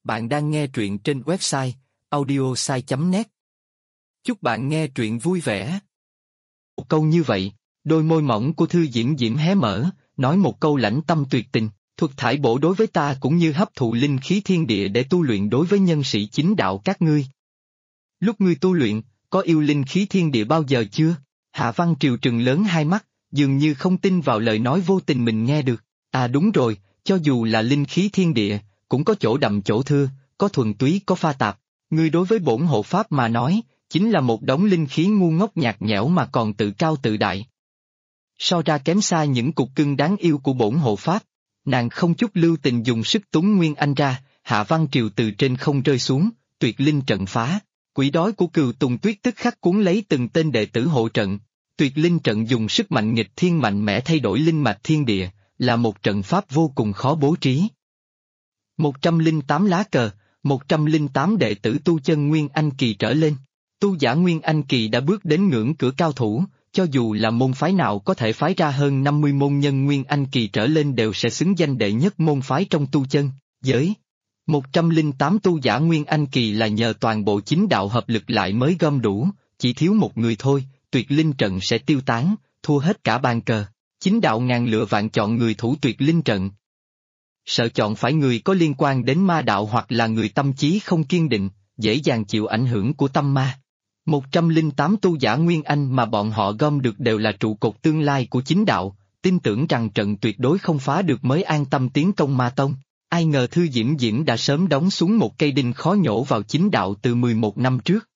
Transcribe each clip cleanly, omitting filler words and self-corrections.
Bạn đang nghe truyện trên website audiosai.net. Chúc bạn nghe truyện vui vẻ. Một câu như vậy, đôi môi mỏng của Thư Diễm Diễm hé mở, nói một câu lãnh tâm tuyệt tình, thuật thải bổ đối với ta cũng như hấp thụ linh khí thiên địa để tu luyện đối với nhân sĩ chính đạo các ngươi. Lúc ngươi tu luyện, có yêu linh khí thiên địa bao giờ chưa? Hạ Văn Triều trừng lớn hai mắt, dường như không tin vào lời nói vô tình mình nghe được. À đúng rồi, cho dù là linh khí thiên địa, cũng có chỗ đậm chỗ thưa, có thuần túy có pha tạp. Ngươi đối với bổn hộ pháp mà nói, chính là một đống linh khí ngu ngốc nhạt nhẽo mà còn tự cao tự đại. So ra kém xa những cục cưng đáng yêu của bổn hộ pháp. Nàng không chút lưu tình dùng sức túng Nguyên Anh ra, Hạ Văn Triều từ trên không rơi xuống, tuyệt linh trận phá. Quỷ đói của Cừu Tùng Tuyết tức khắc cuốn lấy từng tên đệ tử hộ trận. Tuyệt linh trận dùng sức mạnh nghịch thiên mạnh mẽ thay đổi linh mạch thiên địa, là một trận pháp vô cùng khó bố trí. 108 lá cờ, 108 đệ tử tu chân Nguyên Anh Kỳ trở lên. Tu giả Nguyên Anh Kỳ đã bước đến ngưỡng cửa cao thủ, cho dù là môn phái nào có thể phái ra hơn 50 môn nhân Nguyên Anh Kỳ trở lên đều sẽ xứng danh đệ nhất môn phái trong tu chân giới. 108 tu giả Nguyên Anh Kỳ là nhờ toàn bộ chính đạo hợp lực lại mới gom đủ, chỉ thiếu một người thôi, tuyệt linh trận sẽ tiêu tán, thua hết cả bàn cờ. Chính đạo ngàn lựa vạn chọn người thủ tuyệt linh trận. Sợ chọn phải người có liên quan đến ma đạo hoặc là người tâm trí không kiên định, dễ dàng chịu ảnh hưởng của tâm ma. 108 tu giả Nguyên Anh mà bọn họ gom được đều là trụ cột tương lai của chính đạo, tin tưởng rằng trận tuyệt đối không phá được mới an tâm tiến công ma tông. Ai ngờ Thư Diễm Diễm đã sớm đóng xuống một cây đinh khó nhổ vào chính đạo từ 11 năm trước.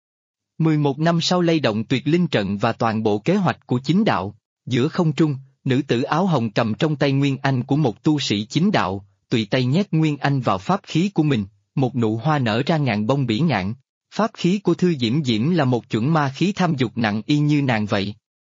11 năm sau lay động tuyệt linh trận và toàn bộ kế hoạch của chính đạo, giữa không trung, nữ tử áo hồng cầm trong tay Nguyên Anh của một tu sĩ chính đạo, tùy tay nhét Nguyên Anh vào pháp khí của mình, một nụ hoa nở ra ngàn bông bỉ ngạn. Pháp khí của Thư Diễm Diễm là một chuẩn ma khí tham dục nặng y như nàng vậy.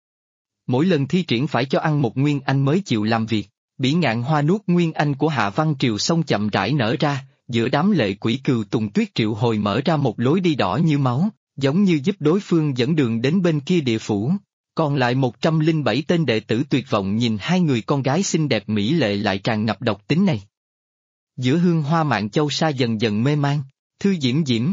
Mỗi lần thi triển phải cho ăn một Nguyên Anh mới chịu làm việc. Bỉ ngạn hoa nuốt Nguyên Anh của Hạ Văn Triều xong chậm rãi nở ra, giữa đám lệ quỷ Cừu Tùng Tuyết triệu hồi mở ra một lối đi đỏ như máu, giống như giúp đối phương dẫn đường đến bên kia địa phủ. Còn lại 107 tên đệ tử tuyệt vọng nhìn hai người con gái xinh đẹp mỹ lệ lại tràn ngập độc tính này. Giữa hương hoa Mạn Châu Sa dần dần mê man, Thư Diễm Diễm.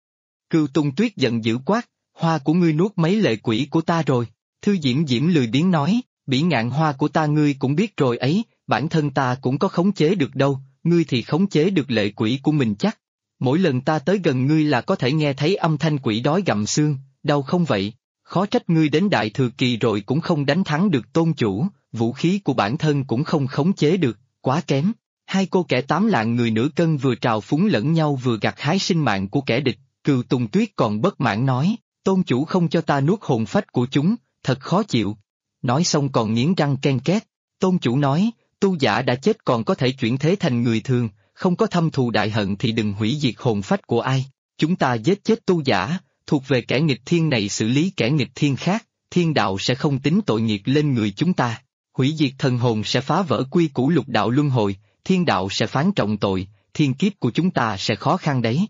Cừu Tùng Tuyết giận dữ quát, hoa của ngươi nuốt mấy lệ quỷ của ta rồi. Thư Diễm Diễm lười biếng nói, bỉ ngạn hoa của ta ngươi cũng biết rồi ấy, bản thân ta cũng có khống chế được đâu, ngươi thì khống chế được lệ quỷ của mình chắc. Mỗi lần ta tới gần ngươi là có thể nghe thấy âm thanh quỷ đói gặm xương, đau không vậy? Khó trách ngươi đến đại thừa kỳ rồi cũng không đánh thắng được tôn chủ, vũ khí của bản thân cũng không khống chế được, quá kém. Hai cô kẻ 8 lạng người nửa cân vừa trào phúng lẫn nhau vừa gặt hái sinh mạng của kẻ địch, Cừu Tùng Tuyết còn bất mãn nói, tôn chủ không cho ta nuốt hồn phách của chúng, thật khó chịu. Nói xong còn nghiến răng ken két, tôn chủ nói, tu giả đã chết còn có thể chuyển thế thành người thường, không có thâm thù đại hận thì đừng hủy diệt hồn phách của ai, chúng ta giết chết tu giả, thuộc về kẻ nghịch thiên này xử lý kẻ nghịch thiên khác, thiên đạo sẽ không tính tội nghiệp lên người chúng ta, hủy diệt thần hồn sẽ phá vỡ quy củ lục đạo luân hồi, thiên đạo sẽ phán trọng tội, thiên kiếp của chúng ta sẽ khó khăn đấy.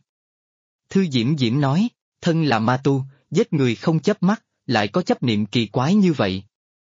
Thư Diễm Diễm nói, thân là ma tu, giết người không chớp mắt, lại có chấp niệm kỳ quái như vậy.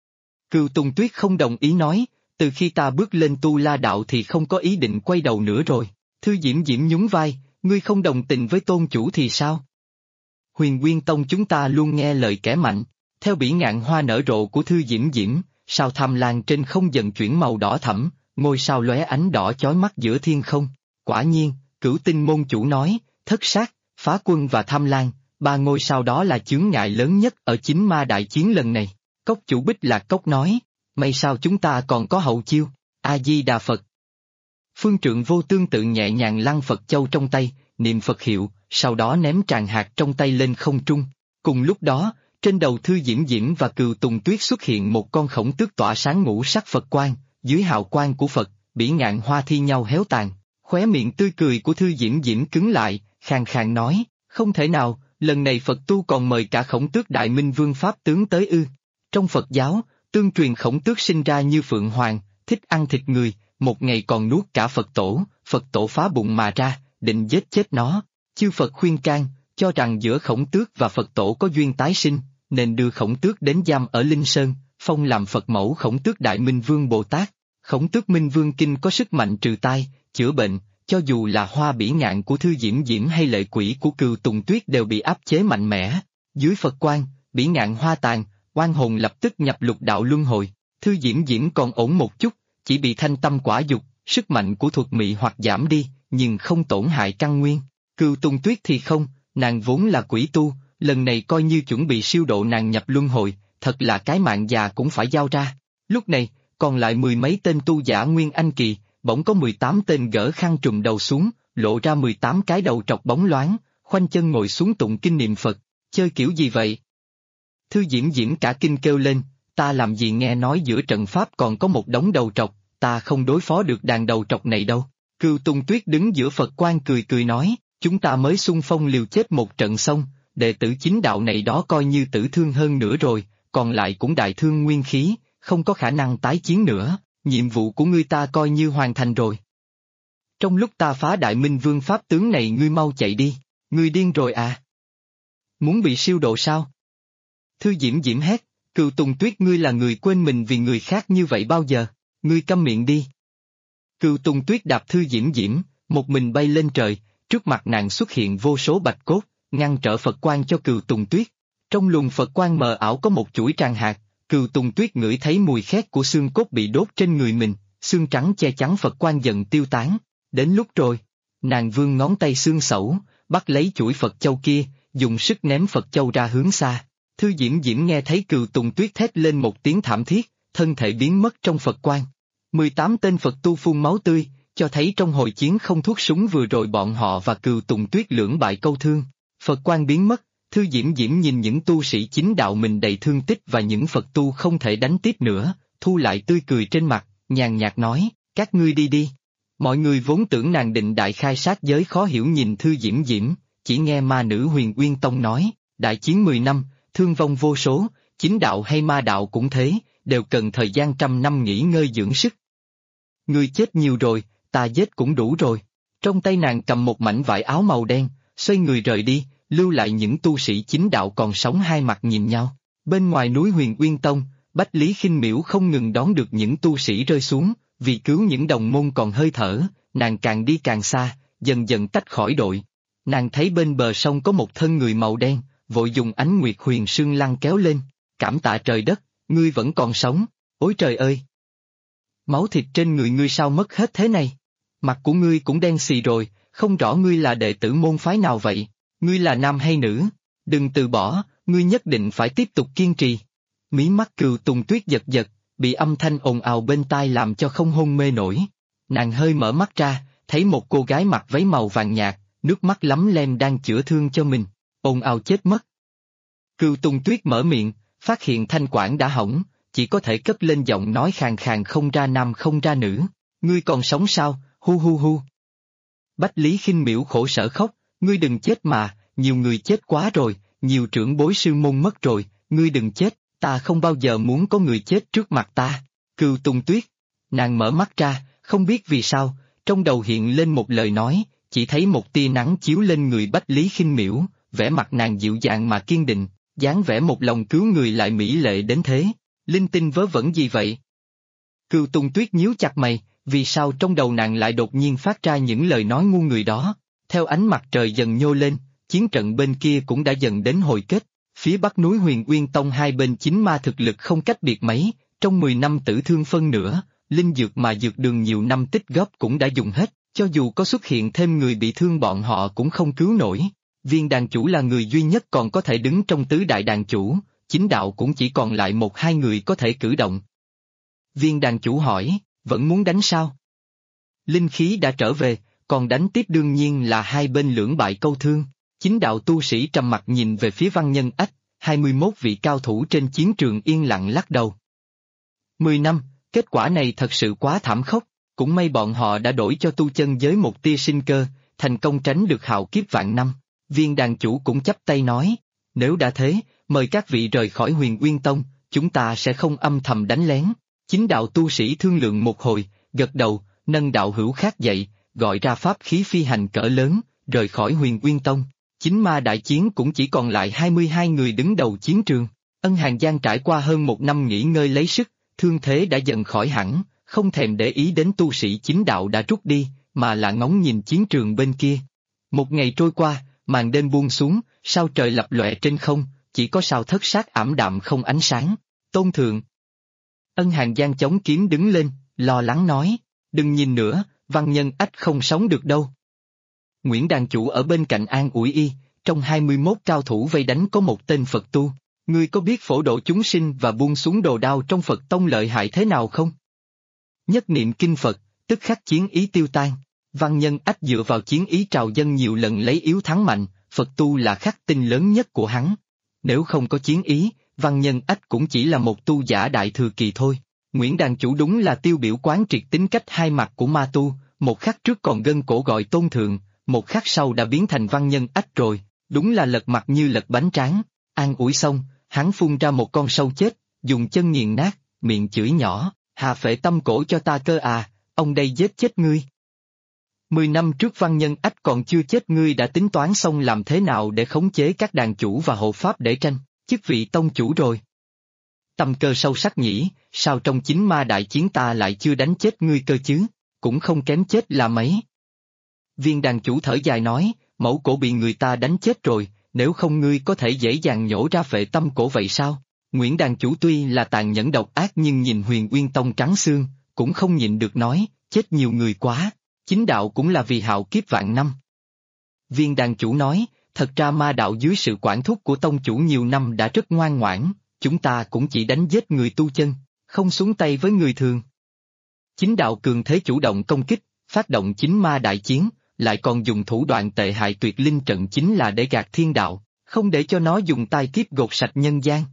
Cừu Tùng Tuyết không đồng ý nói, từ khi ta bước lên tu la đạo thì không có ý định quay đầu nữa rồi. Thư Diễm Diễm nhún vai, ngươi không đồng tình với tôn chủ thì sao? Huyền Nguyên Tông chúng ta luôn nghe lời kẻ mạnh, theo bỉ ngạn hoa nở rộ của Thư Diễm Diễm, sao tham lam trên không dần chuyển màu đỏ thẫm, ngôi sao lóe ánh đỏ chói mắt giữa thiên không. Quả nhiên, Cửu Tinh môn chủ nói, thất sát, phá quân và tham lam, ba ngôi sao đó là chướng ngại lớn nhất ở chính ma đại chiến lần này. Cốc chủ Bích Lạc Cốc nói, may sao chúng ta còn có hậu chiêu, A-di-đà Phật. Phương Trượng Vô Tương tự nhẹ nhàng lăn Phật châu trong tay, niệm Phật hiệu, sau đó ném tràng hạt trong tay lên không trung. Cùng lúc đó, trên đầu Thư Diễm Diễm và Cừu Tùng Tuyết xuất hiện một con khổng tước tỏa sáng ngũ sắc Phật quang, dưới hào quang của Phật, bỉ ngạn hoa thi nhau héo tàn. Khóe miệng tươi cười của Thư Diễm Diễm cứng lại, khàn khàn nói, không thể nào, lần này Phật tu còn mời cả khổng tước Đại Minh Vương Pháp tướng tới ư. Trong Phật giáo, tương truyền khổng tước sinh ra như Phượng Hoàng, thích ăn thịt người, một ngày còn nuốt cả Phật tổ phá bụng mà ra, định giết chết nó. Chư Phật khuyên can, cho rằng giữa khổng tước và Phật tổ có duyên tái sinh, nên đưa khổng tước đến giam ở Linh Sơn, phong làm Phật mẫu khổng tước Đại Minh Vương Bồ Tát. Khổng tước Minh Vương Kinh có sức mạnh trừ tai, chữa bệnh, cho dù là Hoa Bỉ Ngạn của Thư Diễm Diễm hay Lệ Quỷ của Cừu Tùng Tuyết đều bị áp chế mạnh mẽ. Dưới Phật quang, Bỉ Ngạn hoa tàn, oan hồn lập tức nhập lục đạo luân hồi. Thư Diễm Diễm còn ổn một chút, chỉ bị thanh tâm quả dục, sức mạnh của thuật mị hoặc giảm đi, nhưng không tổn hại căn nguyên. Cừu Tùng Tuyết thì không, nàng vốn là quỷ tu, lần này coi như chuẩn bị siêu độ nàng nhập luân hồi, thật là cái mạng già cũng phải giao ra. Lúc này, còn lại mười mấy tên tu giả Nguyên Anh Kỳ, bỗng có 18 tên gỡ khăn trùm đầu xuống, lộ ra 18 cái đầu trọc bóng loáng, khoanh chân ngồi xuống tụng kinh niệm Phật. Chơi kiểu gì vậy? Thư Diễm Diễm cả kinh kêu lên, ta làm gì nghe nói giữa trận pháp còn có một đống đầu trọc, ta không đối phó được đàn đầu trọc này đâu. Cừu Tùng Tuyết đứng giữa Phật quan cười cười nói, chúng ta mới xung phong liều chết một trận xong, đệ tử chính đạo này đó coi như tử thương hơn nữa rồi, còn lại cũng đại thương nguyên khí, không có khả năng tái chiến nữa, nhiệm vụ của ngươi ta coi như hoàn thành rồi. Trong lúc ta phá Đại Minh Vương pháp tướng này ngươi mau chạy đi, ngươi điên rồi à? Muốn bị siêu độ sao? Thư Diễm Diễm hét, Cừu Tùng Tuyết ngươi là người quên mình vì người khác như vậy bao giờ, ngươi câm miệng đi. Cừu Tùng Tuyết đạp Thư Diễm Diễm, một mình bay lên trời, trước mặt nàng xuất hiện vô số bạch cốt, ngăn trở Phật quang cho Cừu Tùng Tuyết. Trong luồng Phật quang mờ ảo có một chuỗi tràng hạt, Cừu Tùng Tuyết ngửi thấy mùi khét của xương cốt bị đốt trên người mình, xương trắng che chắn Phật quang dần tiêu tán. Đến lúc rồi, nàng vươn ngón tay xương sẩu, bắt lấy chuỗi Phật châu kia, dùng sức ném Phật châu ra hướng xa. Thư Diễm Diễm nghe thấy Cừu Tùng Tuyết thét lên một tiếng thảm thiết, thân thể biến mất trong Phật quang. 18 tên Phật tu phun máu tươi, cho thấy trong hồi chiến không thuốc súng vừa rồi bọn họ và Cừu Tùng Tuyết lưỡng bại câu thương. Phật quang biến mất, Thư Diễm Diễm nhìn những tu sĩ chính đạo mình đầy thương tích và những Phật tu không thể đánh tiếp nữa, thu lại tươi cười trên mặt, nhàn nhạt nói, các ngươi đi đi. Mọi người vốn tưởng nàng định đại khai sát giới khó hiểu nhìn Thư Diễm Diễm, chỉ nghe ma nữ Huyền Uyên Tông nói, đại chiến 10 năm, thương vong vô số, chính đạo hay ma đạo cũng thế, đều cần thời gian 100 năm nghỉ ngơi dưỡng sức. Ngươi chết nhiều rồi, ta giết cũng đủ rồi. Trong tay nàng cầm một mảnh vải áo màu đen, xoay người rời đi, lưu lại những tu sĩ chính đạo còn sống hai mặt nhìn nhau. Bên ngoài núi Huyền Uyên Tông, Bách Lý Khinh Miễu không ngừng đón được những tu sĩ rơi xuống, vì cứu những đồng môn còn hơi thở, nàng càng đi càng xa, dần dần tách khỏi đội. Nàng thấy bên bờ sông có một thân người màu đen, vội dùng ánh nguyệt huyền sương lăng kéo lên, cảm tạ trời đất, ngươi vẫn còn sống, ôi trời ơi! Máu thịt trên người ngươi sao mất hết thế này? Mặt của ngươi cũng đen xì rồi, không rõ ngươi là đệ tử môn phái nào vậy, ngươi là nam hay nữ? Đừng từ bỏ, ngươi nhất định phải tiếp tục kiên trì. Mí mắt Cừu Tùng Tuyết giật giật, bị âm thanh ồn ào bên tai làm cho không hôn mê nổi. Nàng hơi mở mắt ra, thấy một cô gái mặc váy màu vàng nhạt, nước mắt lấm lem đang chữa thương cho mình, ồn ào chết mất. Cừu Tùng Tuyết mở miệng, phát hiện thanh quản đã hỏng, chỉ có thể cất lên giọng nói khàn khàn không ra nam không ra nữ. Ngươi còn sống sao, hu hu hu. Bách Lý Khinh Miễu khổ sở khóc, ngươi đừng chết mà, nhiều người chết quá rồi, nhiều trưởng bối sư môn mất rồi, ngươi đừng chết, ta không bao giờ muốn có người chết trước mặt ta. Cừu Tùng Tuyết, nàng mở mắt ra, không biết vì sao, trong đầu hiện lên một lời nói, chỉ thấy một tia nắng chiếu lên người Bách Lý Khinh Miễu, vẻ mặt nàng dịu dàng mà kiên định, dáng vẻ một lòng cứu người lại mỹ lệ đến thế. Linh tinh vớ vẩn gì vậy? Cừu Tùng Tuyết nhíu chặt mày, vì sao trong đầu nàng lại đột nhiên phát ra những lời nói ngu người đó? Theo ánh mặt trời dần nhô lên, chiến trận bên kia cũng đã dần đến hồi kết. Phía bắc núi Huyền Uyên Tông hai bên chính ma thực lực không cách biệt mấy, trong 10 năm tử thương phân nửa, linh dược mà dược đường nhiều năm tích góp cũng đã dùng hết, cho dù có xuất hiện thêm người bị thương bọn họ cũng không cứu nổi. Viên đàn chủ là người duy nhất còn có thể đứng trong tứ đại đàn chủ, chính đạo cũng chỉ còn lại 1-2 người có thể cử động. Viên đàn chủ hỏi, vẫn muốn đánh sao? Linh khí đã trở về, còn đánh tiếp đương nhiên là hai bên lưỡng bại câu thương. Chính đạo tu sĩ trầm mặt nhìn về phía Văn Nhân Ách, 21 vị cao thủ trên chiến trường yên lặng lắc đầu. 10 năm, kết quả này thật sự quá thảm khốc, cũng may bọn họ đã đổi cho tu chân giới một tia sinh cơ, thành công tránh được hạo kiếp vạn năm. Viên đàn chủ cũng chắp tay nói, nếu đã thế, mời các vị rời khỏi Huyền Uyên Tông, chúng ta sẽ không âm thầm đánh lén. Chính đạo tu sĩ thương lượng một hồi, gật đầu, nâng đạo hữu khác dậy, gọi ra pháp khí phi hành cỡ lớn, rời khỏi Huyền Uyên Tông. Chính ma đại chiến cũng chỉ còn lại 22 người đứng đầu chiến trường. Ân Hàn Giang trải qua hơn 1 năm nghỉ ngơi lấy sức, thương thế đã dần khỏi hẳn, không thèm để ý đến tu sĩ chính đạo đã rút đi, mà là ngóng nhìn chiến trường bên kia. Một ngày trôi qua, màn đêm buông xuống, sao trời lập lòe trên không, chỉ có sao thất sát ảm đạm không ánh sáng. Tôn thượng. Ân Hàn Giang chống kiếm đứng lên, lo lắng nói, đừng nhìn nữa, Văn Nhân Ách không sống được đâu. Nguyễn Đàn Chủ ở bên cạnh an ủi y, trong 21 cao thủ vây đánh có một tên Phật tu, ngươi có biết phổ độ chúng sinh và buông xuống đồ đao trong Phật tông lợi hại thế nào không? Nhất niệm kinh Phật, tức khắc chiến ý tiêu tan. Văn Nhân Ách dựa vào chiến ý trào dâng nhiều lần lấy yếu thắng mạnh, Phật tu là khắc tinh lớn nhất của hắn. Nếu không có chiến ý, Văn Nhân Ách cũng chỉ là một tu giả đại thừa kỳ thôi. Nguyễn Đàn Chủ đúng là tiêu biểu quán triệt tính cách hai mặt của ma tu, một khắc trước còn gân cổ gọi tôn thượng, một khắc sau đã biến thành Văn Nhân Ách rồi, đúng là lật mặt như lật bánh tráng. An ủi xong, hắn phun ra một con sâu chết, dùng chân nghiền nát, miệng chửi nhỏ, hà phệ tâm cổ cho ta cơ à, ông đây giết chết ngươi. 10 năm trước Văn Nhân Ách còn chưa chết ngươi đã tính toán xong làm thế nào để khống chế các đàn chủ và hộ pháp để tranh chức vị tông chủ rồi. Tâm cơ sâu sắc nhỉ, sao trong chính ma đại chiến ta lại chưa đánh chết ngươi cơ chứ, cũng không kém chết là mấy. Viên đàn chủ thở dài nói, mẫu cổ bị người ta đánh chết rồi, nếu không ngươi có thể dễ dàng nhổ ra phệ tâm cổ vậy sao? Nguyễn đàn chủ tuy là tàn nhẫn độc ác nhưng nhìn Huyền Uyên Tông trắng xương, cũng không nhịn được nói, chết nhiều người quá, chính đạo cũng là vì hạo kiếp vạn năm. Viên đàn chủ nói, thật ra ma đạo dưới sự quản thúc của tông chủ nhiều năm đã rất ngoan ngoãn, chúng ta cũng chỉ đánh giết người tu chân, không xuống tay với người thường. Chính đạo cường thế chủ động công kích, phát động chính ma đại chiến, lại còn dùng thủ đoạn tệ hại tuyệt linh trận chính là để gạt thiên đạo, không để cho nó dùng tai kiếp gột sạch nhân gian.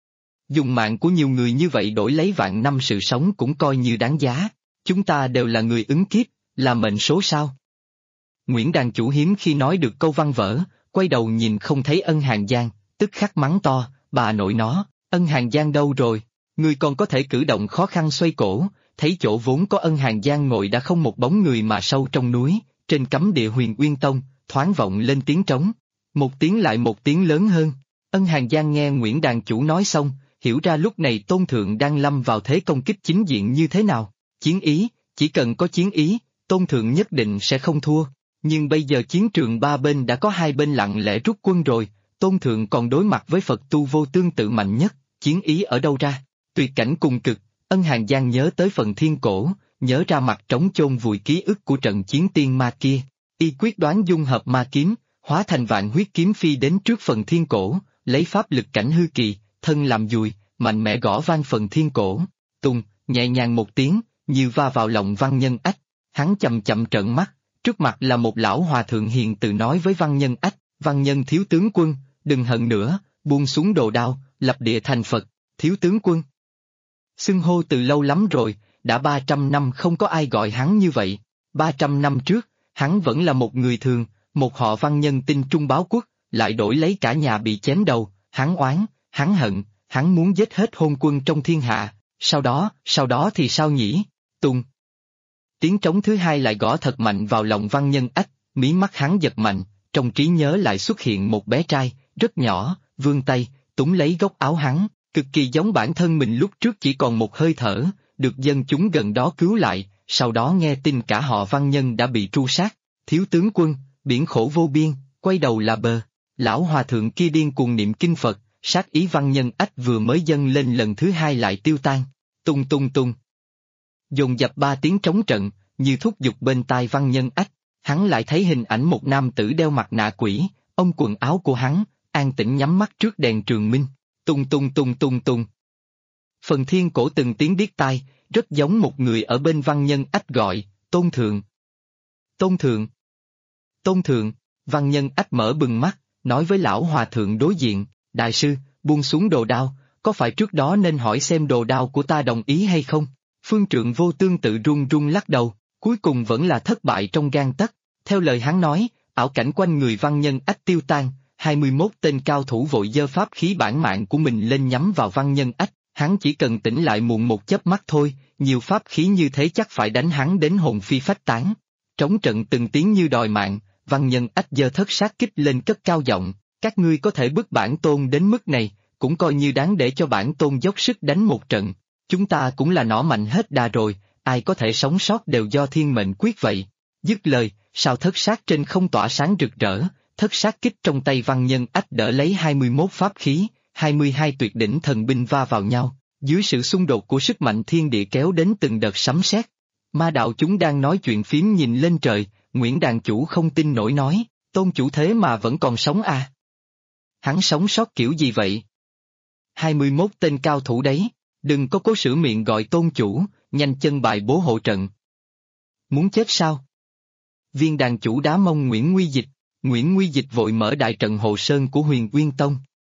Dùng mạng của nhiều người như vậy đổi lấy vạn năm sự sống cũng coi như đáng giá, chúng ta đều là người ứng kiếp, là mệnh số sao? Nguyễn đàn chủ hiếm khi nói được câu văn vở, quay đầu nhìn không thấy Ân Hàn Giang, tức khắc mắng to, bà nội nó, Ân Hàn Giang đâu rồi? Người còn có thể cử động khó khăn xoay cổ, thấy chỗ vốn có Ân Hàn Giang ngồi đã không một bóng người mà sâu trong núi, trên cấm địa Huyền Uyên Tông, thoáng vọng lên tiếng trống. Một tiếng lại một tiếng lớn hơn. Ân Hàn Giang nghe Nguyễn đàn chủ nói xong, hiểu ra lúc này Tôn Thượng đang lâm vào thế công kích chính diện như thế nào. Chiến ý, chỉ cần có chiến ý, Tôn Thượng nhất định sẽ không thua. Nhưng bây giờ chiến trường ba bên đã có hai bên lặng lẽ rút quân rồi, Tôn Thượng còn đối mặt với Phật tu vô tương tự mạnh nhất, chiến ý ở đâu ra? Tuyệt cảnh cùng cực, Ân Hàn Giang nhớ tới phần thiên cổ, nhớ ra mặt trống chôn vùi ký ức của trận chiến tiên ma kia, y quyết đoán dung hợp ma kiếm, hóa thành vạn huyết kiếm phi đến trước phần thiên cổ, lấy pháp lực cảnh hư kỳ, thân làm dùi, mạnh mẽ gõ vang phần thiên cổ, tung, nhẹ nhàng một tiếng, như va vào lòng Văn Nhân Ách, hắn chậm chậm trợn mắt, trước mặt là một lão hòa thượng hiền từ nói với Văn Nhân Ách, Văn Nhân thiếu tướng quân, đừng hận nữa, buông xuống đồ đao, lập địa thành Phật, thiếu tướng quân. Xưng hô từ lâu lắm rồi, đã 300 năm không có ai gọi hắn như vậy, 300 năm trước, hắn vẫn là một người thường, một họ Văn Nhân tinh trung báo quốc, lại đổi lấy cả nhà bị chém đầu, hắn oán, hắn hận, hắn muốn giết hết hôn quân trong thiên hạ, sau đó thì sao nhỉ? Tung. Tiếng trống thứ hai lại gõ thật mạnh vào lòng Văn Nhân Ách, mí mắt hắn giật mạnh, trong trí nhớ lại xuất hiện một bé trai, rất nhỏ, vươn tay, túm lấy góc áo hắn, cực kỳ giống bản thân mình lúc trước chỉ còn một hơi thở, được dân chúng gần đó cứu lại, sau đó nghe tin cả họ Văn Nhân đã bị tru sát, thiếu tướng quân, biển khổ vô biên, quay đầu là bờ, lão hòa thượng kia điên cuồng niệm kinh Phật, sát ý Văn Nhân Ách vừa mới dâng lên lần thứ hai lại tiêu tan, tung tung tung. Dồn dập 3 tiếng trống trận, như thúc giục bên tai Văn Nhân Ách, hắn lại thấy hình ảnh một nam tử đeo mặt nạ quỷ, ông quần áo của hắn, an tĩnh nhắm mắt trước đèn trường minh, tung tung tung tung tung. Phần thiên cổ từng tiếng điếc tai, rất giống một người ở bên Văn Nhân Ách gọi, Tôn Thượng. Tôn Thượng. Tôn Thượng, Văn Nhân Ách mở bừng mắt, nói với lão hòa thượng đối diện, đại sư, buông xuống đồ đao, có phải trước đó nên hỏi xem đồ đao của ta đồng ý hay không? Phương Trượng Vô Tương tự run run lắc đầu, cuối cùng vẫn là thất bại trong gang tấc. Theo lời hắn nói, ảo cảnh quanh người Văn Nhân Ách tiêu tan, 21 tên cao thủ vội giơ pháp khí bản mạng của mình lên nhắm vào Văn Nhân Ách, hắn chỉ cần tỉnh lại muộn một chớp mắt thôi, nhiều pháp khí như thế chắc phải đánh hắn đến hồn phi phách tán. Trống trận từng tiếng như đòi mạng, Văn Nhân Ách giơ thất sát kích lên cất cao giọng, các ngươi có thể bức bản tôn đến mức này, cũng coi như đáng để cho bản tôn dốc sức đánh một trận. Chúng ta cũng là nỏ mạnh hết đà rồi, ai có thể sống sót đều do thiên mệnh quyết vậy. Dứt lời, sao thất sát trên không tỏa sáng rực rỡ, thất sát kích trong tay Văn Nhân Ách đỡ lấy 21 pháp khí, 22 tuyệt đỉnh thần binh va vào nhau, dưới sự xung đột của sức mạnh thiên địa kéo đến từng đợt sấm sét. Ma đạo chúng đang nói chuyện phím nhìn lên trời, Nguyễn đàn chủ không tin nổi nói, tôn chủ thế mà vẫn còn sống à? Hắn sống sót kiểu gì vậy? 21 tên cao thủ đấy, đừng có cố sửa miệng gọi tôn chủ, nhanh chân bài bố hộ trận. Muốn chết sao? Viên đàn chủ đá mông Nguyễn Nguy Dịch vội mở đại trận hộ sơn của Huyền Uyên Tông.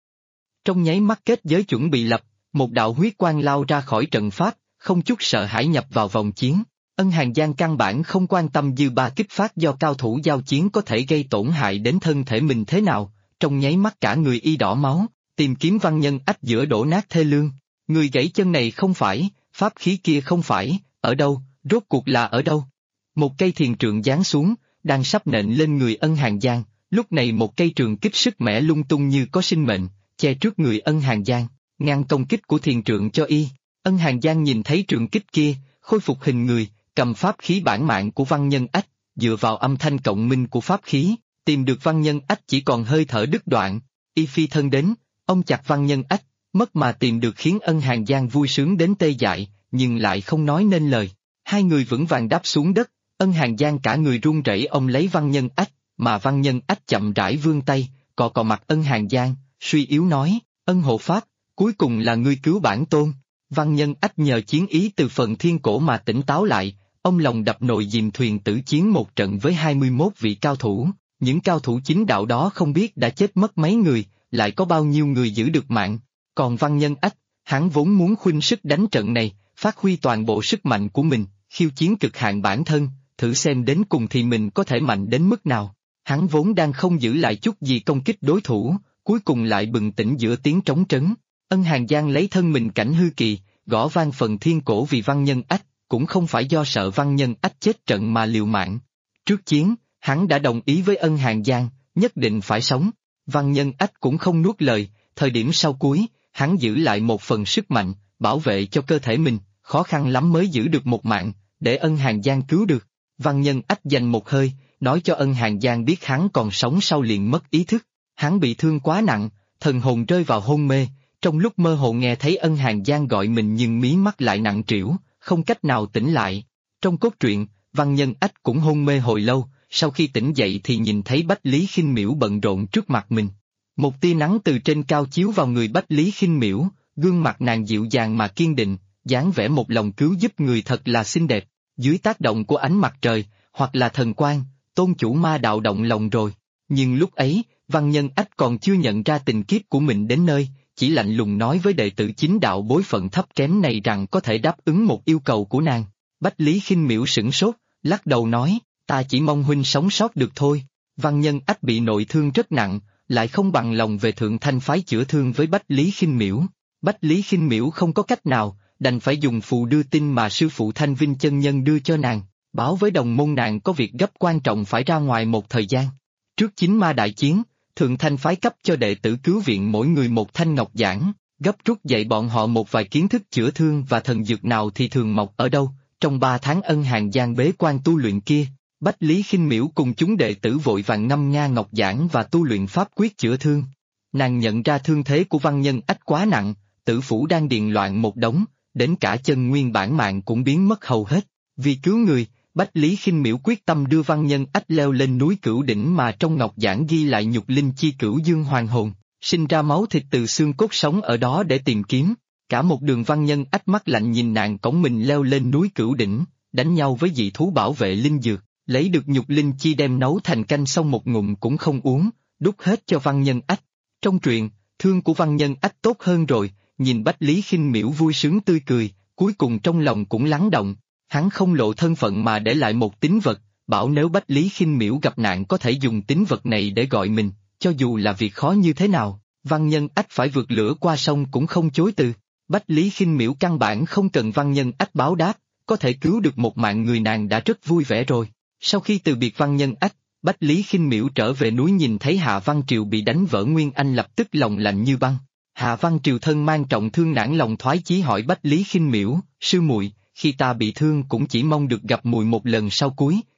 Trong nháy mắt kết giới chuẩn bị lập, một đạo huyết quang lao ra khỏi trận pháp, không chút sợ hãi nhập vào vòng chiến. Ân Hàn Giang căn bản không quan tâm dư ba kích phát do cao thủ giao chiến có thể gây tổn hại đến thân thể mình thế nào, trong nháy mắt cả người y đỏ máu, tìm kiếm Văn Nhân Ách giữa đổ nát thê lương. Người gãy chân này không phải, pháp khí kia không phải, ở đâu, rốt cuộc là ở đâu? Một cây thiền trượng giáng xuống, đang sắp nện lên người Ân Hàn Giang, lúc này một cây trường kích sức mẻ lung tung như có sinh mệnh, che trước người Ân Hàn Giang, ngăn công kích của thiền trượng cho y. Ân Hàn Giang nhìn thấy trường kích kia, khôi phục hình người, cầm pháp khí bản mạng của Văn Nhân Ách, dựa vào âm thanh cộng minh của pháp khí, tìm được Văn Nhân Ách chỉ còn hơi thở đứt đoạn, y phi thân đến, ông chặt Văn Nhân Ách, mất mà tìm được khiến Ân Hàn Giang vui sướng đến tê dại, nhưng lại không nói nên lời. Hai người vững vàng đáp xuống đất, Ân Hàn Giang cả người run rẩy ôm lấy Văn Nhân Ách, mà Văn Nhân Ách chậm rãi vươn tay, cọ cọ mặt Ân Hàn Giang, suy yếu nói, Ân hộ pháp, cuối cùng là ngươi cứu bản tôn. Văn Nhân Ách nhờ chiến ý từ phần thiên cổ mà tỉnh táo lại, ông lòng đập nội dìm thuyền tử chiến một trận với 21 vị cao thủ, những cao thủ chính đạo đó không biết đã chết mất mấy người, lại có bao nhiêu người giữ được mạng. Còn Văn Nhân Ách, hắn vốn muốn khuynh sức đánh trận này, phát huy toàn bộ sức mạnh của mình, khiêu chiến cực hạn bản thân, thử xem đến cùng thì mình có thể mạnh đến mức nào. Hắn vốn đang không giữ lại chút gì công kích đối thủ, cuối cùng lại bừng tỉnh giữa tiếng trống trấn. Ân Hàn Giang lấy thân mình cảnh hư kỳ, gõ vang phần thiên cổ vì Văn Nhân Ách, cũng không phải do sợ Văn Nhân Ách chết trận mà liều mạng. Trước chiến, hắn đã đồng ý với Ân Hàn Giang, nhất định phải sống. Văn Nhân Ách cũng không nuốt lời, thời điểm sau cuối, hắn giữ lại một phần sức mạnh, bảo vệ cho cơ thể mình, khó khăn lắm mới giữ được một mạng, để Ân Hàn Giang cứu được. Văn Nhân Ách dành một hơi, nói cho Ân Hàn Giang biết hắn còn sống sau liền mất ý thức. Hắn bị thương quá nặng, thần hồn rơi vào hôn mê, trong lúc mơ hồ nghe thấy Ân Hàn Giang gọi mình nhưng mí mắt lại nặng trĩu, không cách nào tỉnh lại. Trong cốt truyện, Văn Nhân Ách cũng hôn mê hồi lâu, sau khi tỉnh dậy thì nhìn thấy Bách Lý Khinh Miễu bận rộn trước mặt mình. Một tia nắng từ trên cao chiếu vào người Bách Lý Khinh Miễu, gương mặt nàng dịu dàng mà kiên định, dáng vẻ một lòng cứu giúp người thật là xinh đẹp. Dưới tác động của ánh mặt trời, hoặc là thần quang, tôn chủ ma đạo động lòng rồi. Nhưng lúc ấy, Văn Nhân Ách còn chưa nhận ra tình kiếp của mình đến nơi, chỉ lạnh lùng nói với đệ tử chính đạo bối phận thấp kém này rằng có thể đáp ứng một yêu cầu của nàng. Bách Lý Khinh Miễu sửng sốt, lắc đầu nói, ta chỉ mong huynh sống sót được thôi. Văn Nhân Ách bị nội thương rất nặng, lại không bằng lòng về Thượng Thanh phái chữa thương với Bách Lý Khinh Miễu. Bách Lý Khinh Miễu không có cách nào, đành phải dùng phù đưa tin mà sư phụ Thanh Vinh chân nhân đưa cho nàng, báo với đồng môn nàng có việc gấp quan trọng phải ra ngoài một thời gian. Trước chính ma đại chiến, Thượng Thanh phái cấp cho đệ tử cứu viện mỗi người một thanh ngọc giản, gấp rút dạy bọn họ một vài kiến thức chữa thương và thần dược nào thì thường mọc ở đâu. Trong 3 tháng Ân Hàn Giang bế quan tu luyện kia, Bách Lý Khinh Miễu cùng chúng đệ tử vội vàng ngâm nga ngọc giản và tu luyện pháp quyết chữa thương. Nàng nhận ra thương thế của Văn Nhân Ách quá nặng, tử phủ đang điền loạn một đống, đến cả chân nguyên bản mạng cũng biến mất hầu hết. Vì cứu người, Bách Lý Khinh Miễu quyết tâm đưa Văn Nhân Ách leo lên núi Cửu Đỉnh mà trong ngọc giản ghi lại nhục linh chi cửu dương hoàng hồn, sinh ra máu thịt từ xương cốt sống ở đó để tìm kiếm. Cả một đường Văn Nhân Ách mắt lạnh nhìn nàng cõng mình leo lên núi Cửu Đỉnh, đánh nhau với dị thú bảo vệ linh dược, lấy được nhục linh chi đem nấu thành canh xong một ngụm cũng không uống, đút hết cho Văn Nhân Ách. Trong truyện, thương của Văn Nhân Ách tốt hơn rồi, nhìn Bách Lý Khinh Miễu vui sướng tươi cười, cuối cùng trong lòng cũng lắng động. Hắn không lộ thân phận mà để lại một tín vật, bảo nếu Bách Lý Khinh Miễu gặp nạn có thể dùng tín vật này để gọi mình, cho dù là việc khó như thế nào, Văn Nhân Ách phải vượt lửa qua sông cũng không chối từ. Bách Lý Khinh Miễu căn bản không cần Văn Nhân Ách báo đáp, có thể cứu được một mạng người nàng đã rất vui vẻ rồi. Sau khi từ biệt Văn Nhân Ách, Bách Lý Khinh Miễu trở về núi nhìn thấy Hạ Văn Triều bị đánh vỡ Nguyên Anh lập tức lòng lạnh như băng. Hạ Văn Triều thân mang trọng thương nản lòng thoái chí hỏi Bách Lý Khinh Miễu, sư muội, khi ta bị thương cũng chỉ mong được gặp muội một lần sau cuối,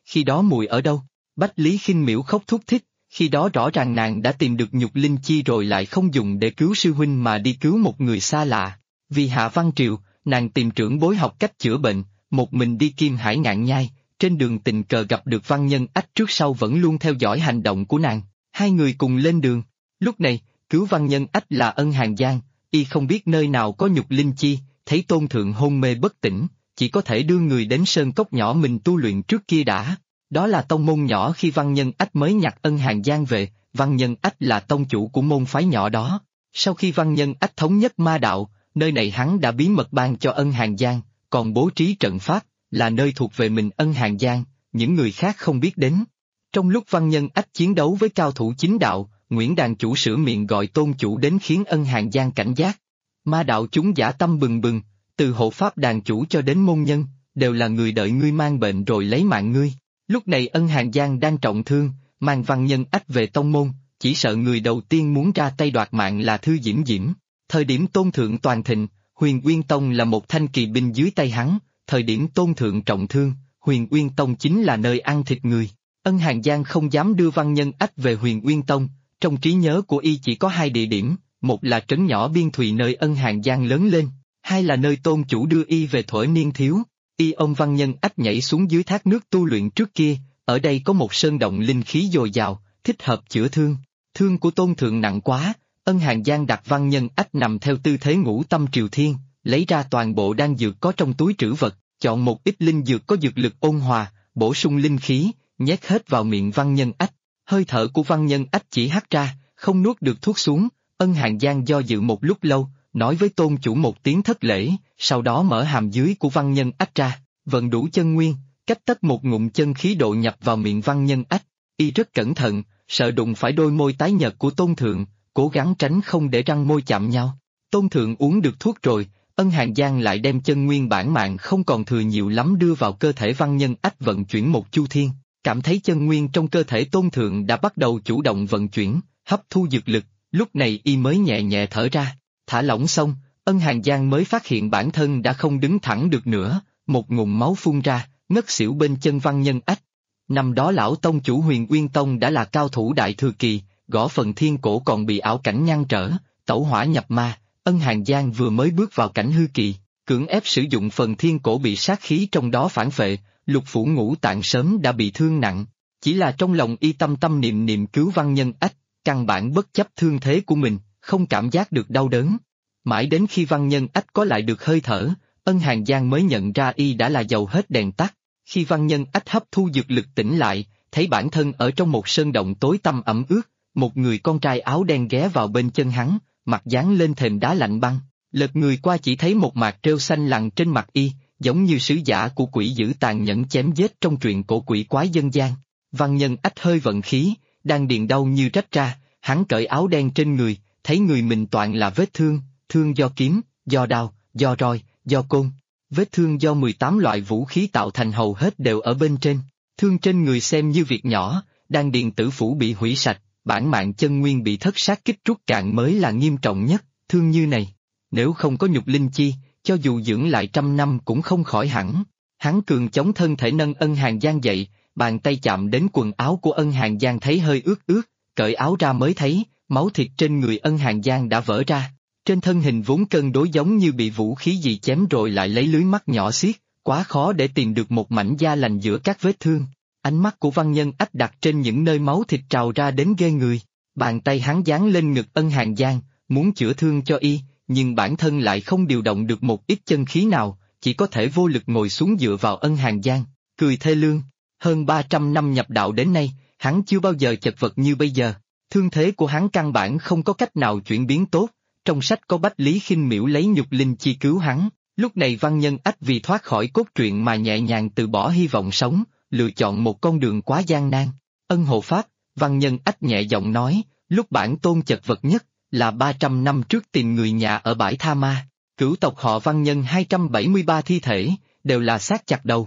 khi đó muội ở đâu? Bách Lý Khinh Miễu khóc thút thít, khi đó rõ ràng nàng đã tìm được nhục linh chi rồi lại không dùng để cứu sư huynh mà đi cứu một người xa lạ. Vì Hạ Văn Triều, nàng tìm trưởng bối học cách chữa bệnh, một mình đi Kim Hải ngạn nhai, trên đường tình cờ gặp được Văn Nhân Ách trước sau vẫn luôn theo dõi hành động của nàng, hai người cùng lên đường. Lúc này, cứu Văn Nhân Ách là Ân Hàn Giang, y không biết nơi nào có nhục linh chi, thấy Tôn Thượng hôn mê bất tỉnh, chỉ có thể đưa người đến sơn cốc nhỏ mình tu luyện trước kia đã. Đó là tông môn nhỏ khi Văn Nhân Ách mới nhặt Ân Hàn Giang về, Văn Nhân Ách là tông chủ của môn phái nhỏ đó. Sau khi Văn Nhân Ách thống nhất ma đạo, nơi này hắn đã bí mật ban cho Ân Hàn Giang, còn bố trí trận pháp, là nơi thuộc về mình Ân Hàn Giang, những người khác không biết đến. Trong lúc Văn Nhân Ách chiến đấu với cao thủ chính đạo, Nguyễn Đàn chủ sửa miệng gọi tôn chủ đến khiến Ân Hàn Giang cảnh giác. Ma đạo chúng dã tâm bừng bừng, từ hộ pháp đàn chủ cho đến môn nhân, đều là người đợi ngươi mang bệnh rồi lấy mạng ngươi. Lúc này Ân Hàn Giang đang trọng thương, mang Văn Nhân Ách về tông môn, chỉ sợ người đầu tiên muốn ra tay đoạt mạng là Thư Diễm Diễm. Thời điểm Tôn Thượng toàn thịnh, Huyền Uyên Tông là một thanh kỳ binh dưới tay hắn, thời điểm Tôn Thượng trọng thương, Huyền Uyên Tông chính là nơi ăn thịt người. Ân Hàn Giang không dám đưa Văn Nhân Ách về Huyền Uyên Tông, trong trí nhớ của y chỉ có hai địa điểm, một là trấn nhỏ Biên Thùy nơi Ân Hàn Giang lớn lên, hai là nơi tôn chủ đưa y về Thuở Niên Thiếu. Y ôm Văn Nhân Ách nhảy xuống dưới thác nước tu luyện trước kia, ở đây có một sơn động linh khí dồi dào, thích hợp chữa thương. Thương của Tôn Thượng nặng quá, Ân Hàn Giang đặt Văn Nhân Ách nằm theo tư thế ngũ tâm triều thiên, lấy ra toàn bộ đan dược có trong túi trữ vật, chọn một ít linh dược có dược lực ôn hòa, bổ sung linh khí, nhét hết vào miệng Văn Nhân Ách. Hơi thở của Văn Nhân Ách chỉ hắt ra, không nuốt được thuốc xuống. Ân Hàn Giang do dự một lúc lâu, nói với tôn chủ một tiếng thất lễ, sau đó mở hàm dưới của Văn Nhân Ách ra, vận đủ chân nguyên, cách tất một ngụm chân khí độ nhập vào miệng Văn Nhân Ách. Y rất cẩn thận, sợ đụng phải đôi môi tái nhợt của Tôn Thượng, cố gắng tránh không để răng môi chạm nhau. Tôn Thượng uống được thuốc rồi, Ân Hàn Giang lại đem chân nguyên bản mạng không còn thừa nhiều lắm đưa vào cơ thể Văn Nhân Ách vận chuyển một chu thiên, cảm thấy chân nguyên trong cơ thể Tôn Thượng đã bắt đầu chủ động vận chuyển, hấp thu dược lực, lúc này y mới nhẹ nhẹ thở ra. Thả lỏng xong, Ân Hàn Giang mới phát hiện bản thân đã không đứng thẳng được nữa, một ngụm máu phun ra, ngất xỉu bên chân Văn Nhân Ách. Năm đó lão tông chủ Huyền Uyên Tông đã là cao thủ đại thừa kỳ, gõ phần thiên cổ còn bị ảo cảnh ngăn trở, tẩu hỏa nhập ma. Ân Hàn Giang vừa mới bước vào cảnh hư kỳ, cưỡng ép sử dụng phần thiên cổ bị sát khí trong đó phản phệ, lục phủ ngũ tạng sớm đã bị thương nặng. Chỉ là trong lòng y tâm tâm niệm niệm cứu Văn Nhân Ách, căn bản bất chấp thương thế của mình, không cảm giác được đau đớn. Mãi đến khi Văn Nhân Ách có lại được hơi thở, Ân Hàn Giang mới nhận ra y đã là dầu hết đèn tắt. Khi Văn Nhân Ách hấp thu dược lực tỉnh lại, thấy bản thân ở trong một sơn động tối tăm ẩm ướt, một người con trai áo đen ghé vào bên chân hắn, mặt dán lên thềm đá lạnh băng, lật người qua chỉ thấy một mạc rêu xanh lằn trên mặt y, giống như sứ giả của quỷ dữ tàn nhẫn chém giết trong truyện cổ quỷ quái dân gian. Văn Nhân Ách hơi vận khí, đang điền đau như rách ra, hắn cởi áo đen trên người, thấy người mình toàn là vết thương, thương do kiếm, do đao, do roi, do côn. Vết thương do 18 loại vũ khí tạo thành hầu hết đều ở bên trên. Thương trên người xem như việc nhỏ, đan điền tử phủ bị hủy sạch, bản mạng chân nguyên bị thất sát kích rút cạn mới là nghiêm trọng nhất. Thương như này, nếu không có nhục linh chi, cho dù dưỡng lại 100 năm cũng không khỏi hẳn. Hắn cường chống thân thể nâng Ân Hàn Giang dậy, bàn tay chạm đến quần áo của Ân Hàn Giang thấy hơi ướt ướt, cởi áo ra mới thấy, máu thịt trên người Ân Hàn Giang đã vỡ ra. Trên thân hình vốn cân đối giống như bị vũ khí gì chém rồi lại lấy lưới mắt nhỏ xiết, quá khó để tìm được một mảnh da lành giữa các vết thương. Ánh mắt của Văn Nhân Ách đặt trên những nơi máu thịt trào ra đến ghê người. Bàn tay hắn dán lên ngực Ân Hàn Giang, muốn chữa thương cho y, nhưng bản thân lại không điều động được một ít chân khí nào, chỉ có thể vô lực ngồi xuống dựa vào Ân Hàn Giang, cười thê lương. Hơn 300 năm nhập đạo đến nay, hắn chưa bao giờ chật vật như bây giờ. Thương thế của hắn căn bản không có cách nào chuyển biến tốt. Trong sách có Bách Lý Khinh Miễu lấy nhục linh chi cứu hắn, lúc này Văn Nhân Ách vì thoát khỏi cốt truyện mà nhẹ nhàng từ bỏ hy vọng sống, lựa chọn một con đường quá gian nan. Ân hộ pháp, Văn Nhân Ách nhẹ giọng nói, lúc bản tôn chật vật nhất, là 300 năm trước tìm người nhà ở bãi Tha Ma, cửu tộc họ Văn Nhân 273 thi thể, đều là xác chặt đầu.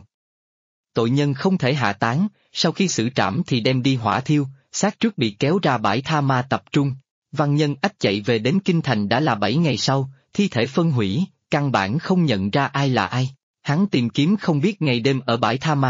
Tội nhân không thể hạ táng, sau khi xử trảm thì đem đi hỏa thiêu, xác trước bị kéo ra bãi Tha Ma tập trung. Văn Nhân Ách chạy về đến Kinh Thành đã là 7 ngày sau, thi thể phân hủy, căn bản không nhận ra ai là ai. Hắn tìm kiếm không biết ngày đêm ở bãi Tha Ma,